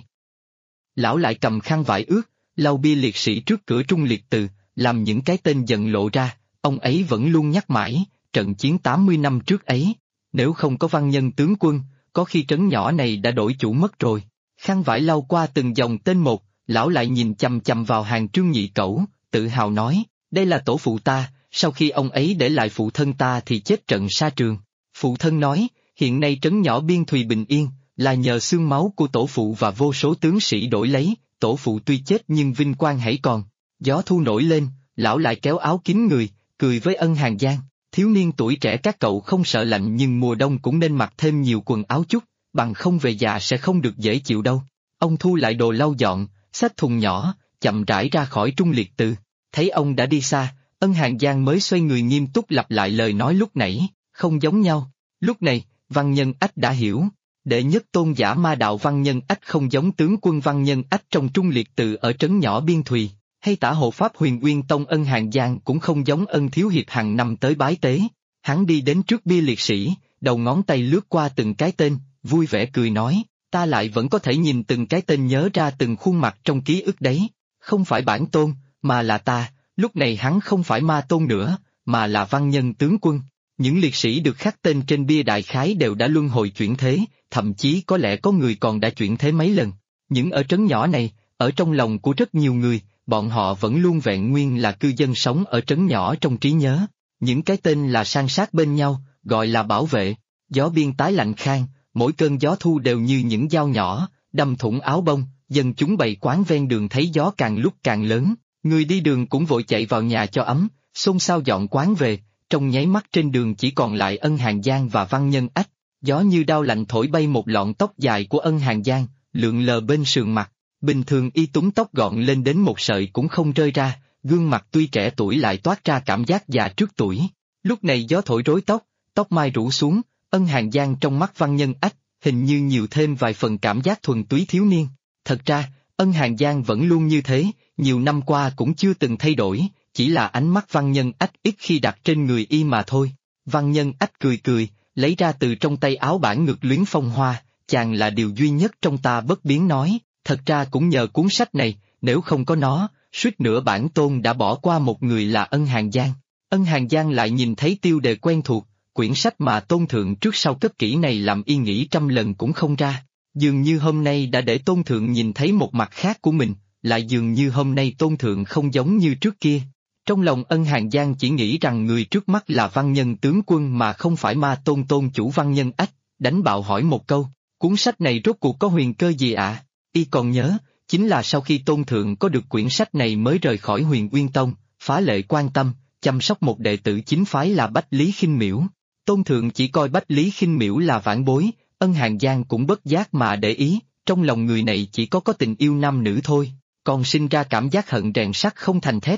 Lão lại cầm khăn vải ướt, lau bia liệt sĩ trước cửa Trung Liệt Từ, làm những cái tên dần lộ ra, ông ấy vẫn luôn nhắc mãi, trận chiến 80 năm trước ấy, nếu không có Văn Nhân tướng quân, có khi trấn nhỏ này đã đổi chủ mất rồi. Khăn vải lau qua từng dòng tên một, lão lại nhìn chằm chằm vào hàng Trương Nhị Cẩu, tự hào nói, đây là tổ phụ ta, sau khi ông ấy để lại phụ thân ta thì chết trận sa trường. Phụ thân nói, hiện nay trấn nhỏ Biên Thùy bình yên, là nhờ xương máu của tổ phụ và vô số tướng sĩ đổi lấy, tổ phụ tuy chết nhưng vinh quang hãy còn. Gió thu nổi lên, lão lại kéo áo kín người, cười với Ân Hàn Giang, thiếu niên tuổi trẻ các cậu không sợ lạnh nhưng mùa đông cũng nên mặc thêm nhiều quần áo chút, bằng không về già sẽ không được dễ chịu đâu. Ông thu lại đồ lau dọn, xách thùng nhỏ, chậm rãi ra khỏi Trung Liệt Từ. Thấy ông đã đi xa, Ân Hàn Giang mới xoay người nghiêm túc lặp lại lời nói lúc nãy, không giống nhau. Lúc này, Văn Nhân Ách đã hiểu. Đệ nhất tôn giả ma đạo Văn Nhân Ách không giống tướng quân Văn Nhân Ách trong Trung Liệt Từ ở trấn nhỏ Biên Thùy, hay tả hộ pháp Huyền Uyên Tông Ân Hàn Giang cũng không giống Ân thiếu hiệp hàng năm tới bái tế. Hắn đi đến trước bia liệt sĩ, đầu ngón tay lướt qua từng cái tên, vui vẻ cười nói, ta lại vẫn có thể nhìn từng cái tên nhớ ra từng khuôn mặt trong ký ức đấy, không phải bản tôn, mà là ta, lúc này hắn không phải ma tôn nữa, mà là Văn Nhân tướng quân. Những liệt sĩ được khắc tên trên bia đại khái đều đã luân hồi chuyển thế, thậm chí có lẽ có người còn đã chuyển thế mấy lần. Những ở trấn nhỏ này, ở trong lòng của rất nhiều người, bọn họ vẫn luôn vẹn nguyên là cư dân sống ở trấn nhỏ trong trí nhớ. Những cái tên là san sát bên nhau, gọi là bảo vệ. Gió biên tái lạnh khang, mỗi cơn gió thu đều như những dao nhỏ, đâm thủng áo bông, dân chúng bày quán ven đường thấy gió càng lúc càng lớn, người đi đường cũng vội chạy vào nhà cho ấm, xôn xao dọn quán về. Trong nháy mắt trên đường chỉ còn lại Ân Hàn Giang và Văn Nhân Ách, gió như đao lạnh thổi bay một lọn tóc dài của Ân Hàn Giang, lượn lờ bên sườn mặt, bình thường y túm tóc gọn lên đến một sợi cũng không rơi ra, gương mặt tuy trẻ tuổi lại toát ra cảm giác già trước tuổi. Lúc này gió thổi rối tóc, tóc mai rủ xuống, Ân Hàn Giang trong mắt Văn Nhân Ách, hình như nhiều thêm vài phần cảm giác thuần túy thiếu niên. Thật ra, Ân Hàn Giang vẫn luôn như thế, nhiều năm qua cũng chưa từng thay đổi. Chỉ là ánh mắt Văn Nhân Ách ít khi đặt trên người y mà thôi. Văn Nhân Ách cười cười, lấy ra từ trong tay áo bản ngực luyến phong hoa, chàng là điều duy nhất trong ta bất biến nói, thật ra cũng nhờ cuốn sách này, nếu không có nó, suýt nữa bản tôn đã bỏ qua một người là Ân Hàn Giang. Ân Hàn Giang lại nhìn thấy tiêu đề quen thuộc, quyển sách mà tôn thượng trước sau cất kỹ này làm y nghĩ trăm lần cũng không ra. Dường như hôm nay đã để tôn thượng nhìn thấy một mặt khác của mình, lại dường như hôm nay tôn thượng không giống như trước kia. Trong lòng Ân Hàn Giang chỉ nghĩ rằng người trước mắt là văn nhân tướng quân mà không phải ma tôn tôn chủ văn nhân ách, đánh bạo hỏi một câu, cuốn sách này rốt cuộc có huyền cơ gì ạ? Y còn nhớ, chính là sau khi tôn thượng có được quyển sách này mới rời khỏi Huyền Uyên Tông, phá lệ quan tâm, chăm sóc một đệ tử chính phái là Bách Lý Khinh Miễu. Tôn thượng chỉ coi Bách Lý Khinh Miễu là vãn bối, Ân Hàn Giang cũng bất giác mà để ý, trong lòng người này chỉ có tình yêu nam nữ thôi, còn sinh ra cảm giác hận rèn sắt không thành thép.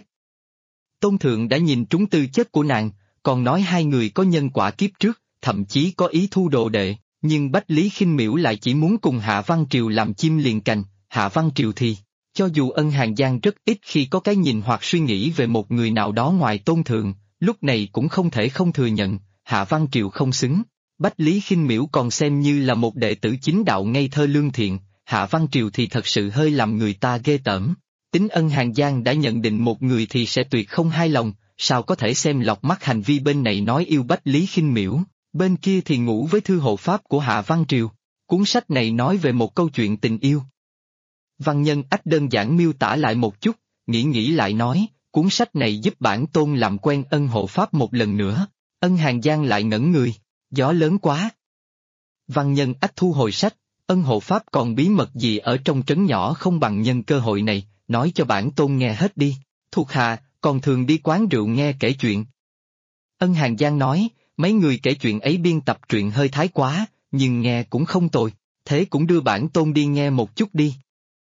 Tôn thượng đã nhìn trúng tư chất của nàng, còn nói hai người có nhân quả kiếp trước, thậm chí có ý thu đồ đệ, nhưng Bách Lý Khinh Miễu lại chỉ muốn cùng Hạ Văn Triều làm chim liền cành, Hạ Văn Triều thì, cho dù Ân Hàn Giang rất ít khi có cái nhìn hoặc suy nghĩ về một người nào đó ngoài Tôn thượng, lúc này cũng không thể không thừa nhận, Hạ Văn Triều không xứng. Bách Lý Khinh Miễu còn xem như là một đệ tử chính đạo ngây thơ lương thiện, Hạ Văn Triều thì thật sự hơi làm người ta ghê tởm. Tính Ân Hàn Giang đã nhận định một người thì sẽ tuyệt không hài lòng, sao có thể xem lọt mắt hành vi bên này nói yêu Bách Lý Khinh Miễu, bên kia thì ngủ với thư hộ pháp của Hạ Văn Triều. Cuốn sách này nói về một câu chuyện tình yêu. Văn nhân ách đơn giản miêu tả lại một chút, nghĩ lại nói, cuốn sách này giúp bản tôn làm quen Ân hộ pháp một lần nữa. Ân Hàn Giang lại ngẩn người, gió lớn quá. Văn nhân ách thu hồi sách, Ân hộ pháp còn bí mật gì ở trong trấn nhỏ không bằng nhân cơ hội này, nói cho bản tôn nghe hết đi, thuộc hạ, còn thường đi quán rượu nghe kể chuyện. Ân Hàn Giang nói, mấy người kể chuyện ấy biên tập truyện hơi thái quá, nhưng nghe cũng không tồi, thế cũng đưa bản tôn đi nghe một chút đi.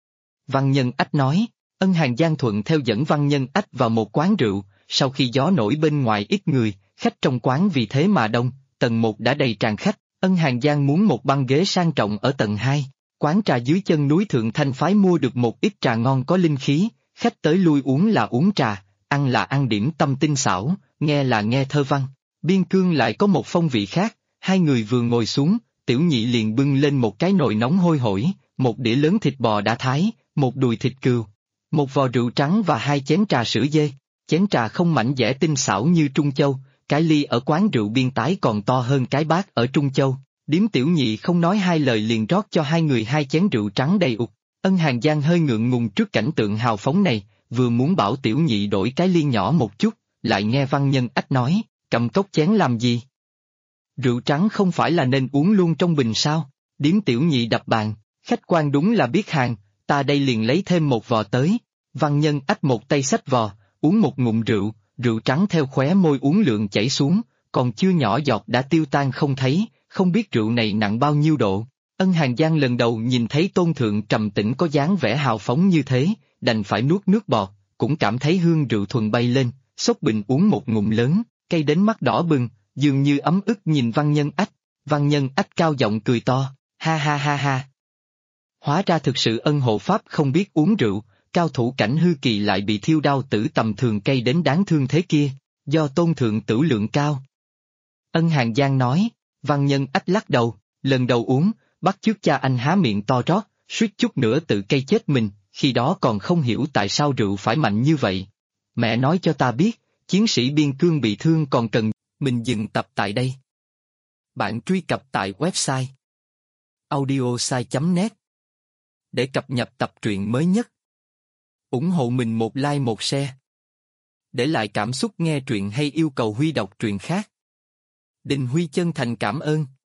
Văn nhân ách nói, Ân Hàn Giang thuận theo dẫn văn nhân ách vào một quán rượu, sau khi gió nổi bên ngoài ít người, khách trong quán vì thế mà đông, tầng 1 đã đầy tràn khách, Ân Hàn Giang muốn một băng ghế sang trọng ở tầng 2. Quán trà dưới chân núi Thượng Thanh phái mua được một ít trà ngon có linh khí, khách tới lui uống là uống trà, ăn là ăn điểm tâm tinh xảo, nghe là nghe thơ văn. Biên cương lại có một phong vị khác, hai người vừa ngồi xuống, tiểu nhị liền bưng lên một cái nồi nóng hôi hổi, một đĩa lớn thịt bò đã thái, một đùi thịt cừu, một vò rượu trắng và hai chén trà sữa dê. Chén trà không mảnh dẻ tinh xảo như Trung Châu, cái ly ở quán rượu biên tái còn to hơn cái bát ở Trung Châu. Điếm tiểu nhị không nói hai lời liền rót cho hai người hai chén rượu trắng đầy ục. Ân Hàn Giang hơi ngượng ngùng trước cảnh tượng hào phóng này, vừa muốn bảo tiểu nhị đổi cái ly nhỏ một chút, lại nghe văn nhân ách nói, cầm cốc chén làm gì? Rượu trắng không phải là nên uống luôn trong bình sao? Điếm tiểu nhị đập bàn, khách quan đúng là biết hàng, ta đây liền lấy thêm một vò tới. Văn nhân ách một tay xách vò, uống một ngụm rượu, rượu trắng theo khóe môi uống lượng chảy xuống, còn chưa nhỏ giọt đã tiêu tan không thấy, không biết rượu này nặng bao nhiêu độ. Ân Hàn Giang lần đầu nhìn thấy Tôn thượng trầm tĩnh có dáng vẻ hào phóng như thế, đành phải nuốt nước bọt, cũng cảm thấy hương rượu thuần bay lên, xốc bình uống một ngụm lớn, cay đến mắt đỏ bừng, dường như ấm ức nhìn văn nhân ách. Văn nhân ách cao giọng cười to, ha ha ha ha. Hóa ra thực sự Ân hộ pháp không biết uống rượu, cao thủ cảnh hư kỳ lại bị thiêu đao tử tầm thường cay đến đáng thương thế kia, do Tôn thượng tửu lượng cao. Ân Hàn Giang nói, văn nhân ách lắc đầu, lần đầu uống, bắt chước cha anh há miệng to rót, suýt chút nữa tự cay chết mình, khi đó còn không hiểu tại sao rượu phải mạnh như vậy. Mẹ nói cho ta biết, chiến sĩ biên cương bị thương còn cần, mình dừng tập tại đây. Bạn truy cập tại website audiosai.net để cập nhật tập truyện mới nhất. Ủng hộ mình một like một share. Để lại cảm xúc nghe truyện hay yêu cầu Huy đọc truyện khác. Đình Huy chân thành cảm ơn.